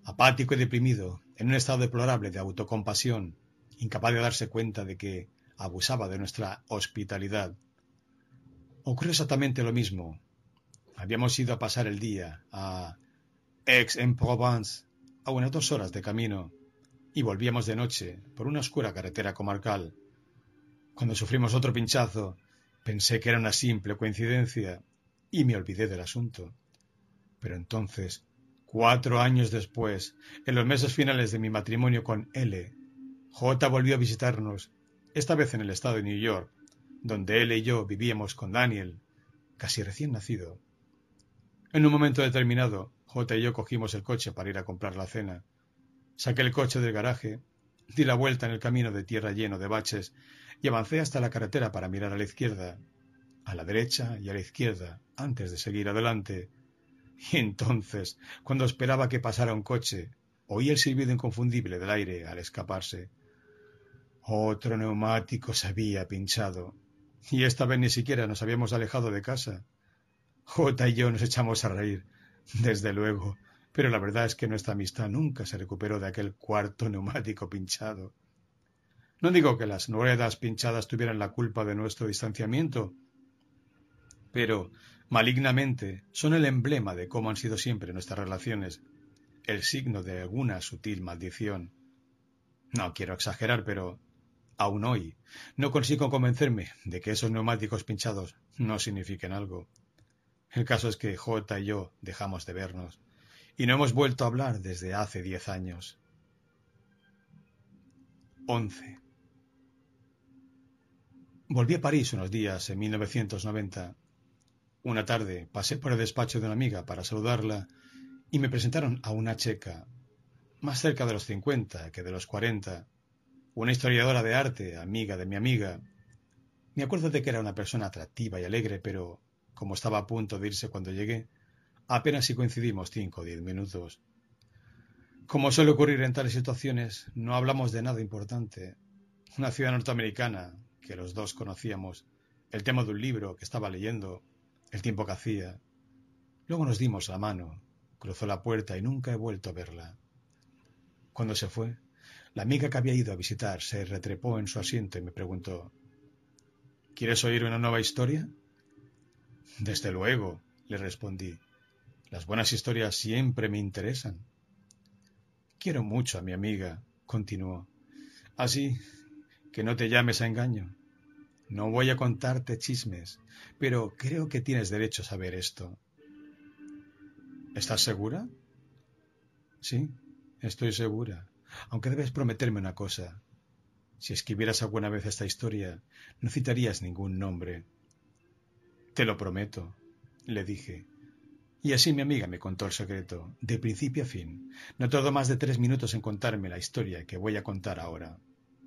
apático y deprimido, en un estado deplorable de autocompasión, incapaz de darse cuenta de que abusaba de nuestra hospitalidad. Ocurrió exactamente lo mismo. Habíamos ido a pasar el día a Aix-en-Provence, a unas dos horas de camino, y volvíamos de noche por una oscura carretera comarcal. Cuando sufrimos otro pinchazo, pensé que era una simple coincidencia y me olvidé del asunto. Pero entonces, cuatro años después, en los meses finales de mi matrimonio con L, J volvió a visitarnos, esta vez en el estado de New York, donde L y yo vivíamos con Daniel, casi recién nacido. En un momento determinado, J y yo cogimos el coche para ir a comprar la cena. Saqué el coche del garaje, di la vuelta en el camino de tierra lleno de baches y avancé hasta la carretera para mirar a la izquierda, a la derecha y a la izquierda, antes de seguir adelante. Y entonces, cuando esperaba que pasara un coche, oí el silbido inconfundible del aire al escaparse. Otro neumático se había pinchado, y esta vez ni siquiera nos habíamos alejado de casa. J y yo nos echamos a reír, desde luego, pero la verdad es que nuestra amistad nunca se recuperó de aquel cuarto neumático pinchado. No digo que las ruedas pinchadas tuvieran la culpa de nuestro distanciamiento, pero, malignamente, son el emblema de cómo han sido siempre nuestras relaciones, el signo de alguna sutil maldición. No quiero exagerar, pero aún hoy no consigo convencerme de que esos neumáticos pinchados no signifiquen algo. El caso es que J y yo dejamos de vernos y no hemos vuelto a hablar desde hace diez años. once. Volví a París unos días en mil novecientos noventa. Una tarde pasé por el despacho de una amiga para saludarla y me presentaron a una checa, más cerca de los cincuenta que de los cuarenta, una historiadora de arte, amiga de mi amiga. Me acuerdo de que era una persona atractiva y alegre, pero, como estaba a punto de irse cuando llegué, apenas si coincidimos cinco o diez minutos. Como suele ocurrir en tales situaciones, no hablamos de nada importante. Una ciudad norteamericana, que los dos conocíamos, el tema de un libro que estaba leyendo, el tiempo que hacía. Luego nos dimos la mano, cruzó la puerta y nunca he vuelto a verla. Cuando se fue, la amiga que había ido a visitar se retrepó en su asiento y me preguntó: ¿Quieres oír una nueva historia? Desde luego, le respondí. Las buenas historias siempre me interesan. Quiero mucho a mi amiga, continuó. Así que no te llames a engaño. No voy a contarte chismes, pero creo que tienes derecho a saber esto. ¿Estás segura? Sí, estoy segura, aunque debes prometerme una cosa. Si escribieras alguna vez esta historia, no citarías ningún nombre. Te lo prometo, le dije. Y así mi amiga me contó el secreto, de principio a fin. No tardó más de tres minutos en contarme la historia que voy a contar ahora.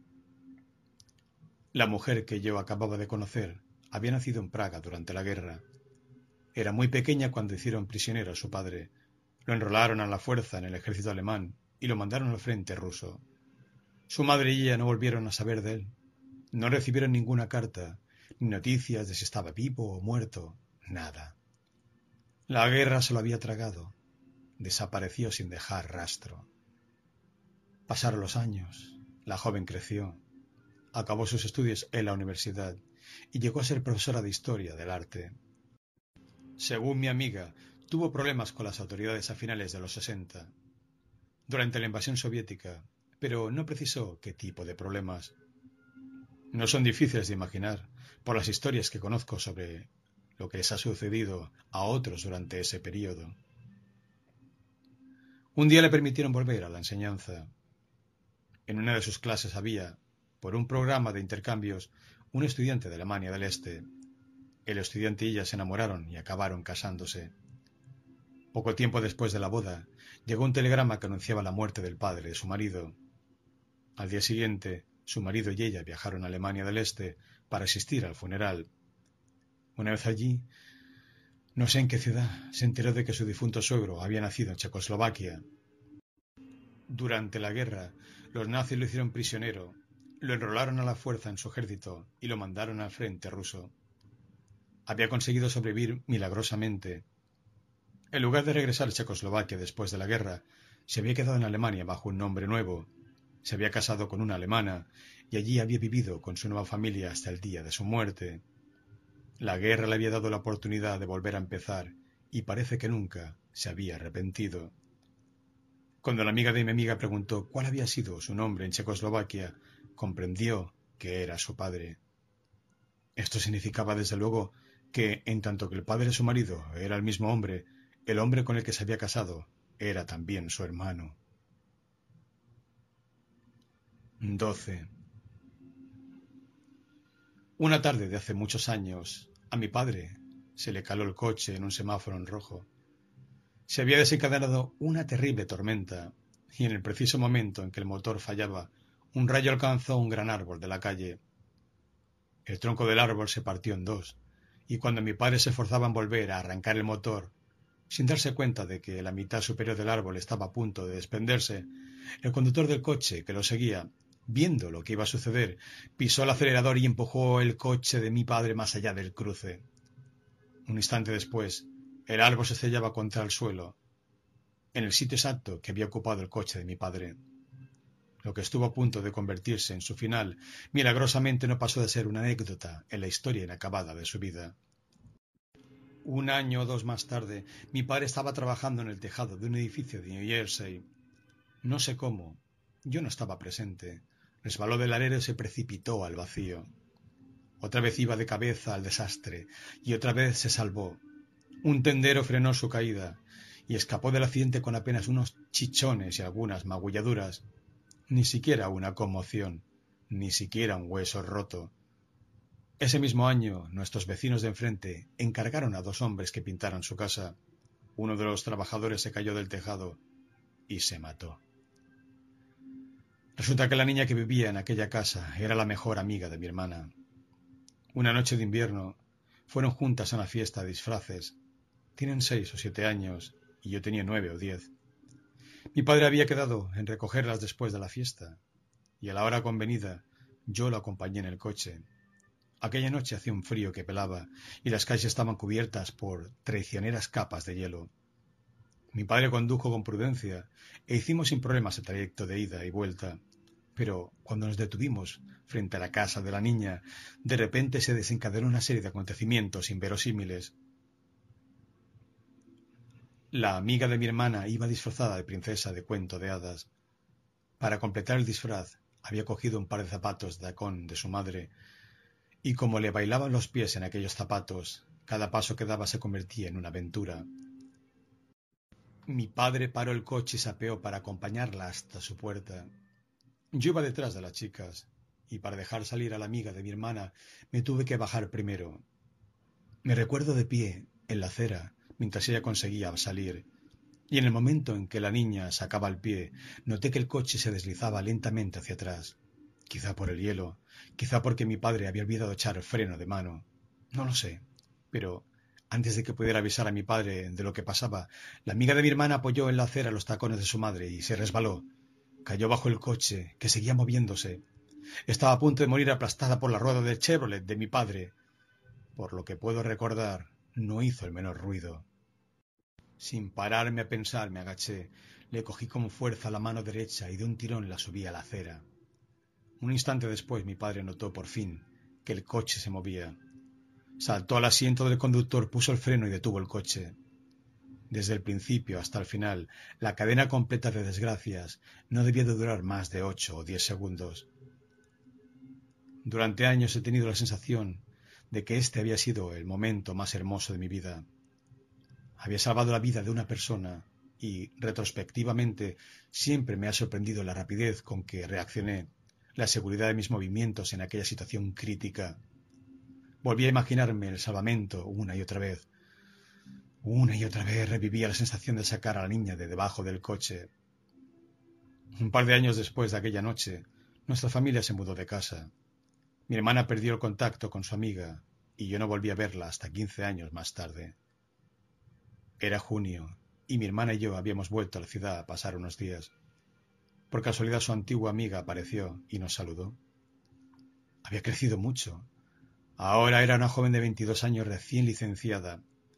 La mujer que yo acababa de conocer había nacido en Praga durante la guerra. Era muy pequeña cuando hicieron prisionero a su padre. Lo enrolaron a la fuerza en el ejército alemán y lo mandaron al frente ruso. Su madre y ella no volvieron a saber de él. No recibieron ninguna carta, ni noticias de si estaba vivo o muerto, nada. La guerra se lo había tragado. Desapareció sin dejar rastro. Pasaron los años. La joven creció. Acabó sus estudios en la universidad y llegó a ser profesora de historia del arte. Según mi amiga, tuvo problemas con las autoridades a finales de los sesenta, durante la invasión soviética, pero no precisó qué tipo de problemas. No son difíciles de imaginar por las historias que conozco sobre lo que les ha sucedido a otros durante ese periodo. Un día le permitieron volver a la enseñanza. En una de sus clases había, por un programa de intercambios, un estudiante de Alemania del Este. El estudiante y ella se enamoraron y acabaron casándose. Poco tiempo después de la boda, llegó un telegrama que anunciaba la muerte del padre de su marido. Al día siguiente, su marido y ella viajaron a Alemania del Este para asistir al funeral. Una vez allí, no sé en qué ciudad, se enteró de que su difunto suegro había nacido en Checoslovaquia. Durante la guerra, los nazis lo hicieron prisionero, lo enrolaron a la fuerza en su ejército y lo mandaron al frente ruso. Había conseguido sobrevivir milagrosamente. En lugar de regresar a Checoslovaquia después de la guerra, Se había quedado en Alemania bajo un nombre nuevo. Se había casado con una alemana y allí había vivido con su nueva familia hasta el día de su muerte. La guerra le había dado la oportunidad de volver a empezar y parece que nunca se había arrepentido. Cuando la amiga de mi amiga preguntó cuál había sido su nombre en Checoslovaquia, comprendió que era su padre. Esto significaba, desde luego, que, en tanto que el padre de su marido era el mismo hombre, el hombre con el que se había casado era también su hermano. doce. Una tarde de hace muchos años, a mi padre se le caló el coche en un semáforo en rojo. Se había desencadenado una terrible tormenta, y en el preciso momento en que el motor fallaba, un rayo alcanzó un gran árbol de la calle. El tronco del árbol se partió en dos, y cuando mi padre se esforzaba en volver a arrancar el motor, sin darse cuenta de que la mitad superior del árbol estaba a punto de desprenderse, el conductor del coche que lo seguía, viendo lo que iba a suceder, pisó el acelerador y empujó el coche de mi padre más allá del cruce. Un instante después, el árbol se estrellaba contra el suelo, en el sitio exacto que había ocupado el coche de mi padre. Lo que estuvo a punto de convertirse en su final, milagrosamente no pasó de ser una anécdota en la historia inacabada de su vida. Un año o dos más tarde, mi padre estaba trabajando en el tejado de un edificio de New Jersey. No sé cómo, yo no estaba presente. Resbaló del alero y se precipitó al vacío. Otra vez iba de cabeza al desastre, y otra vez se salvó. Un tendero frenó su caída, y escapó del accidente con apenas unos chichones y algunas magulladuras. Ni siquiera una conmoción, ni siquiera un hueso roto. Ese mismo año, nuestros vecinos de enfrente encargaron a dos hombres que pintaran su casa. Uno de los trabajadores se cayó del tejado y se mató. Resulta que la niña que vivía en aquella casa era la mejor amiga de mi hermana. Una noche de invierno fueron juntas a una fiesta de disfraces. Tienen seis o siete años y yo tenía nueve o diez. Mi padre había quedado en recogerlas después de la fiesta y a la hora convenida yo lo acompañé en el coche. Aquella noche hacía un frío que pelaba y las calles estaban cubiertas por traicioneras capas de hielo. Mi padre condujo con prudencia e hicimos sin problemas el trayecto de ida y vuelta. Pero cuando nos detuvimos frente a la casa de la niña, de repente se desencadenó una serie de acontecimientos inverosímiles. La amiga de mi hermana iba disfrazada de princesa de cuento de hadas. Para completar el disfraz, había cogido un par de zapatos de tacón de su madre, y como le bailaban los pies en aquellos zapatos, cada paso que daba se convertía en una aventura. Mi padre paró el coche y se apeó para acompañarla hasta su puerta. Yo iba detrás de las chicas, y para dejar salir a la amiga de mi hermana me tuve que bajar primero. Me recuerdo de pie, en la acera, mientras ella conseguía salir, y en el momento en que la niña sacaba el pie, noté que el coche se deslizaba lentamente hacia atrás. Quizá por el hielo, quizá porque mi padre había olvidado echar el freno de mano. No lo sé, pero antes de que pudiera avisar a mi padre de lo que pasaba, la amiga de mi hermana apoyó en la acera los tacones de su madre y se resbaló. Cayó bajo el coche, que seguía moviéndose. Estaba a punto de morir aplastada por la rueda del Chevrolet de mi padre. Por lo que puedo recordar, no hizo el menor ruido. Sin pararme a pensar, me agaché, le cogí con fuerza la mano derecha y de un tirón la subí a la acera. Un instante después mi padre notó por fin que el coche se movía. Saltó al asiento del conductor, puso el freno y detuvo el coche. Desde el principio hasta el final, la cadena completa de desgracias no debía de durar más de ocho o diez segundos. Durante años he tenido la sensación de que este había sido el momento más hermoso de mi vida. Había salvado la vida de una persona y, retrospectivamente, siempre me ha sorprendido la rapidez con que reaccioné, la seguridad de mis movimientos en aquella situación crítica. Volví a imaginarme el salvamento una y otra vez. Una y otra vez revivía la sensación de sacar a la niña de debajo del coche. Un par de años después de aquella noche, nuestra familia se mudó de casa. Mi hermana perdió el contacto con su amiga y yo no volví a verla hasta quince años más tarde. Era junio y mi hermana y yo habíamos vuelto a la ciudad a pasar unos días. Por casualidad su antigua amiga apareció y nos saludó. Había crecido mucho. Ahora era una joven de veintidós años recién licenciada.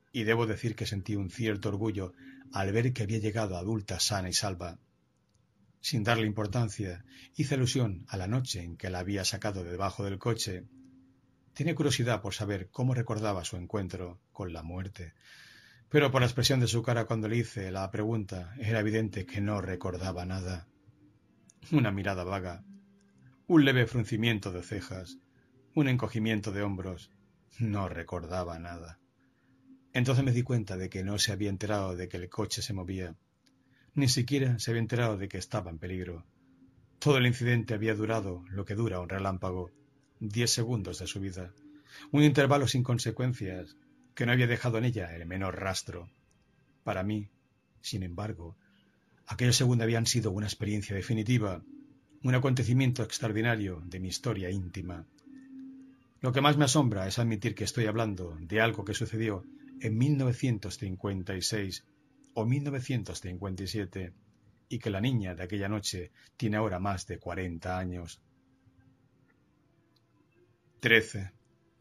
y debo decir que sentí un cierto orgullo al ver que había llegado adulta sana y salva. Sin darle importancia, hice alusión a la noche en que la había sacado de debajo del coche. Tenía curiosidad por saber cómo recordaba su encuentro con la muerte, pero por la expresión de su cara cuando le hice la pregunta era evidente que no recordaba nada. Una mirada vaga, un leve fruncimiento de cejas, un encogimiento de hombros. No recordaba nada. Entonces me di cuenta de que no se había enterado de que el coche se movía. Ni siquiera se había enterado de que estaba en peligro. Todo el incidente había durado lo que dura un relámpago, diez segundos de su vida, un intervalo sin consecuencias que no había dejado en ella el menor rastro. Para mí, sin embargo, aquellos segundos habían sido una experiencia definitiva, un acontecimiento extraordinario de mi historia íntima. Lo que más me asombra es admitir que estoy hablando de algo que sucedió en mil novecientos cincuenta y seis o mil novecientos cincuenta y siete y que la niña de aquella noche tiene ahora más de cuarenta años. trece.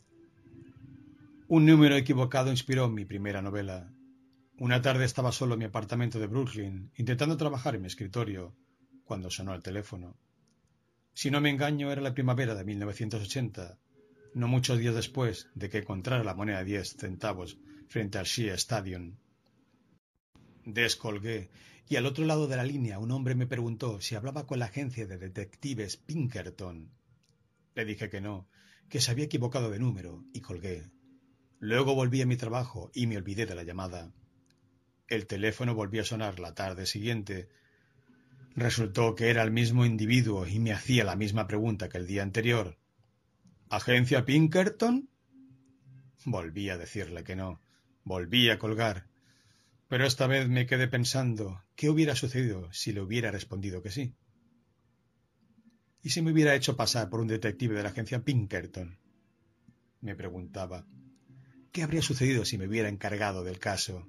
Un número equivocado inspiró mi primera novela. Una tarde estaba solo en mi apartamento de Brooklyn, intentando trabajar en mi escritorio, cuando sonó el teléfono. Si no me engaño, era la primavera de mil novecientos ochenta, no muchos días después de que encontrara la moneda de diez centavos frente al Shea Stadium. Descolgué, y al otro lado de la línea un hombre me preguntó si hablaba con la agencia de detectives Pinkerton. Le dije que no, que se había equivocado de número, y colgué. Luego volví a mi trabajo y me olvidé de la llamada. El teléfono volvió a sonar la tarde siguiente. Resultó que era el mismo individuo y me hacía la misma pregunta que el día anterior. ¿Agencia Pinkerton? Volví a decirle que no. Volví a colgar. Pero esta vez me quedé pensando qué hubiera sucedido si le hubiera respondido que sí. ¿Y si me hubiera hecho pasar por un detective de la agencia Pinkerton? Me preguntaba. ¿Qué habría sucedido si me hubiera encargado del caso?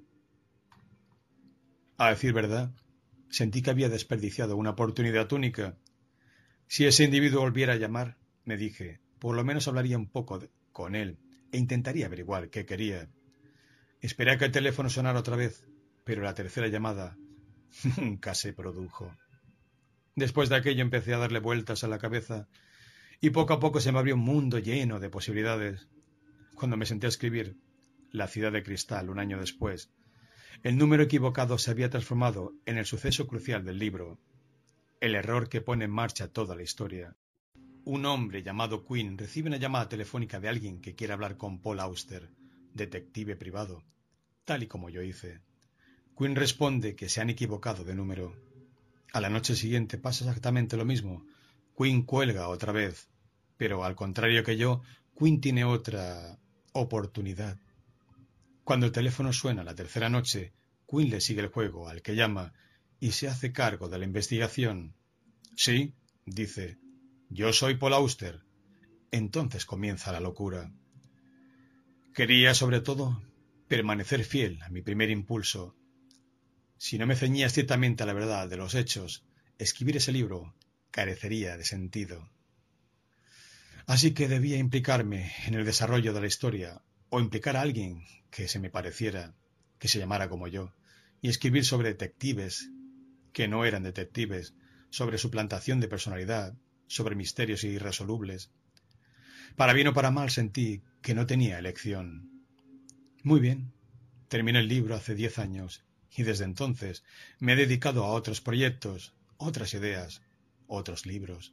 A decir verdad, sentí que había desperdiciado una oportunidad única. Si ese individuo volviera a llamar, me dije, por lo menos hablaría un poco de, con él e intentaría averiguar qué quería. Esperé a que el teléfono sonara otra vez, pero la tercera llamada nunca se produjo. Después de aquello empecé a darle vueltas a la cabeza y poco a poco se me abrió un mundo lleno de posibilidades. Cuando me senté a escribir La ciudad de cristal un año después, el número equivocado se había transformado en el suceso crucial del libro, el error que pone en marcha toda la historia. Un hombre llamado Quinn recibe una llamada telefónica de alguien que quiere hablar con Paul Auster, detective privado, tal y como yo hice. Quinn responde que se han equivocado de número. A la noche siguiente pasa exactamente lo mismo. Quinn cuelga otra vez, pero al contrario que yo, Quinn tiene otra oportunidad. Cuando el teléfono suena la tercera noche, Quinn le sigue el juego al que llama y se hace cargo de la investigación. Sí, dice, yo soy Paul Auster. Entonces comienza la locura. Quería, sobre todo, permanecer fiel a mi primer impulso. Si no me ceñía estrictamente a la verdad de los hechos, escribir ese libro carecería de sentido. Así que debía implicarme en el desarrollo de la historia, o implicar a alguien que se me pareciera, que se llamara como yo, y escribir sobre detectives que no eran detectives, sobre suplantación de personalidad, sobre misterios irresolubles. Para bien o para mal sentí que no tenía elección. Muy bien, terminé el libro hace diez años, y desde entonces me he dedicado a otros proyectos, otras ideas, otros libros.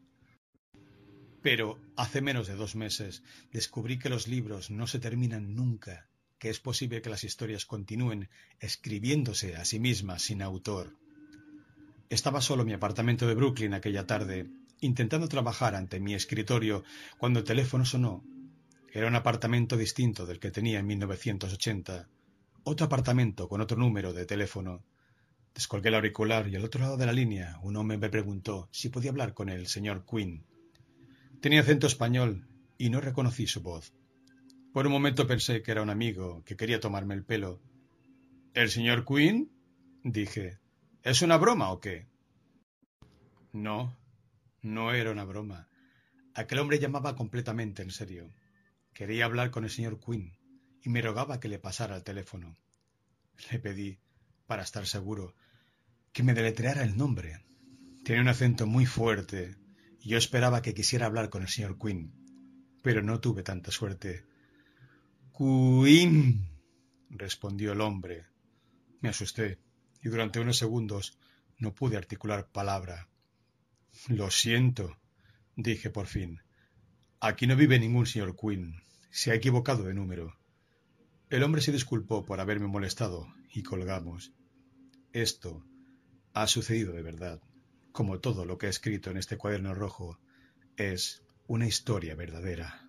Pero hace menos de dos meses descubrí que los libros no se terminan nunca, que es posible que las historias continúen escribiéndose a sí mismas sin autor. Estaba solo en mi apartamento de Brooklyn aquella tarde, intentando trabajar ante mi escritorio, cuando el teléfono sonó. Era un apartamento distinto del que tenía en mil novecientos ochenta. Otro apartamento con otro número de teléfono. Descolgué el auricular y al otro lado de la línea un hombre me preguntó si podía hablar con el señor Quinn. Tenía acento español y no reconocí su voz. Por un momento pensé que era un amigo que quería tomarme el pelo. ¿El señor Quinn? Dije. ¿Es una broma o qué? No, no era una broma. Aquel hombre llamaba completamente en serio. Quería hablar con el señor Quinn y me rogaba que le pasara el teléfono. Le pedí, para estar seguro, que me deletreara el nombre. Tenía un acento muy fuerte y yo esperaba que quisiera hablar con el señor Quinn, pero no tuve tanta suerte. —¡Quinn! —respondió el hombre. Me asusté y durante unos segundos no pude articular palabra. —Lo siento —dije por fin—. Aquí no vive ningún señor Quinn. Se ha equivocado de número. El hombre se disculpó por haberme molestado y colgamos. Esto ha sucedido de verdad. Como todo lo que he escrito en este cuaderno rojo, es una historia verdadera.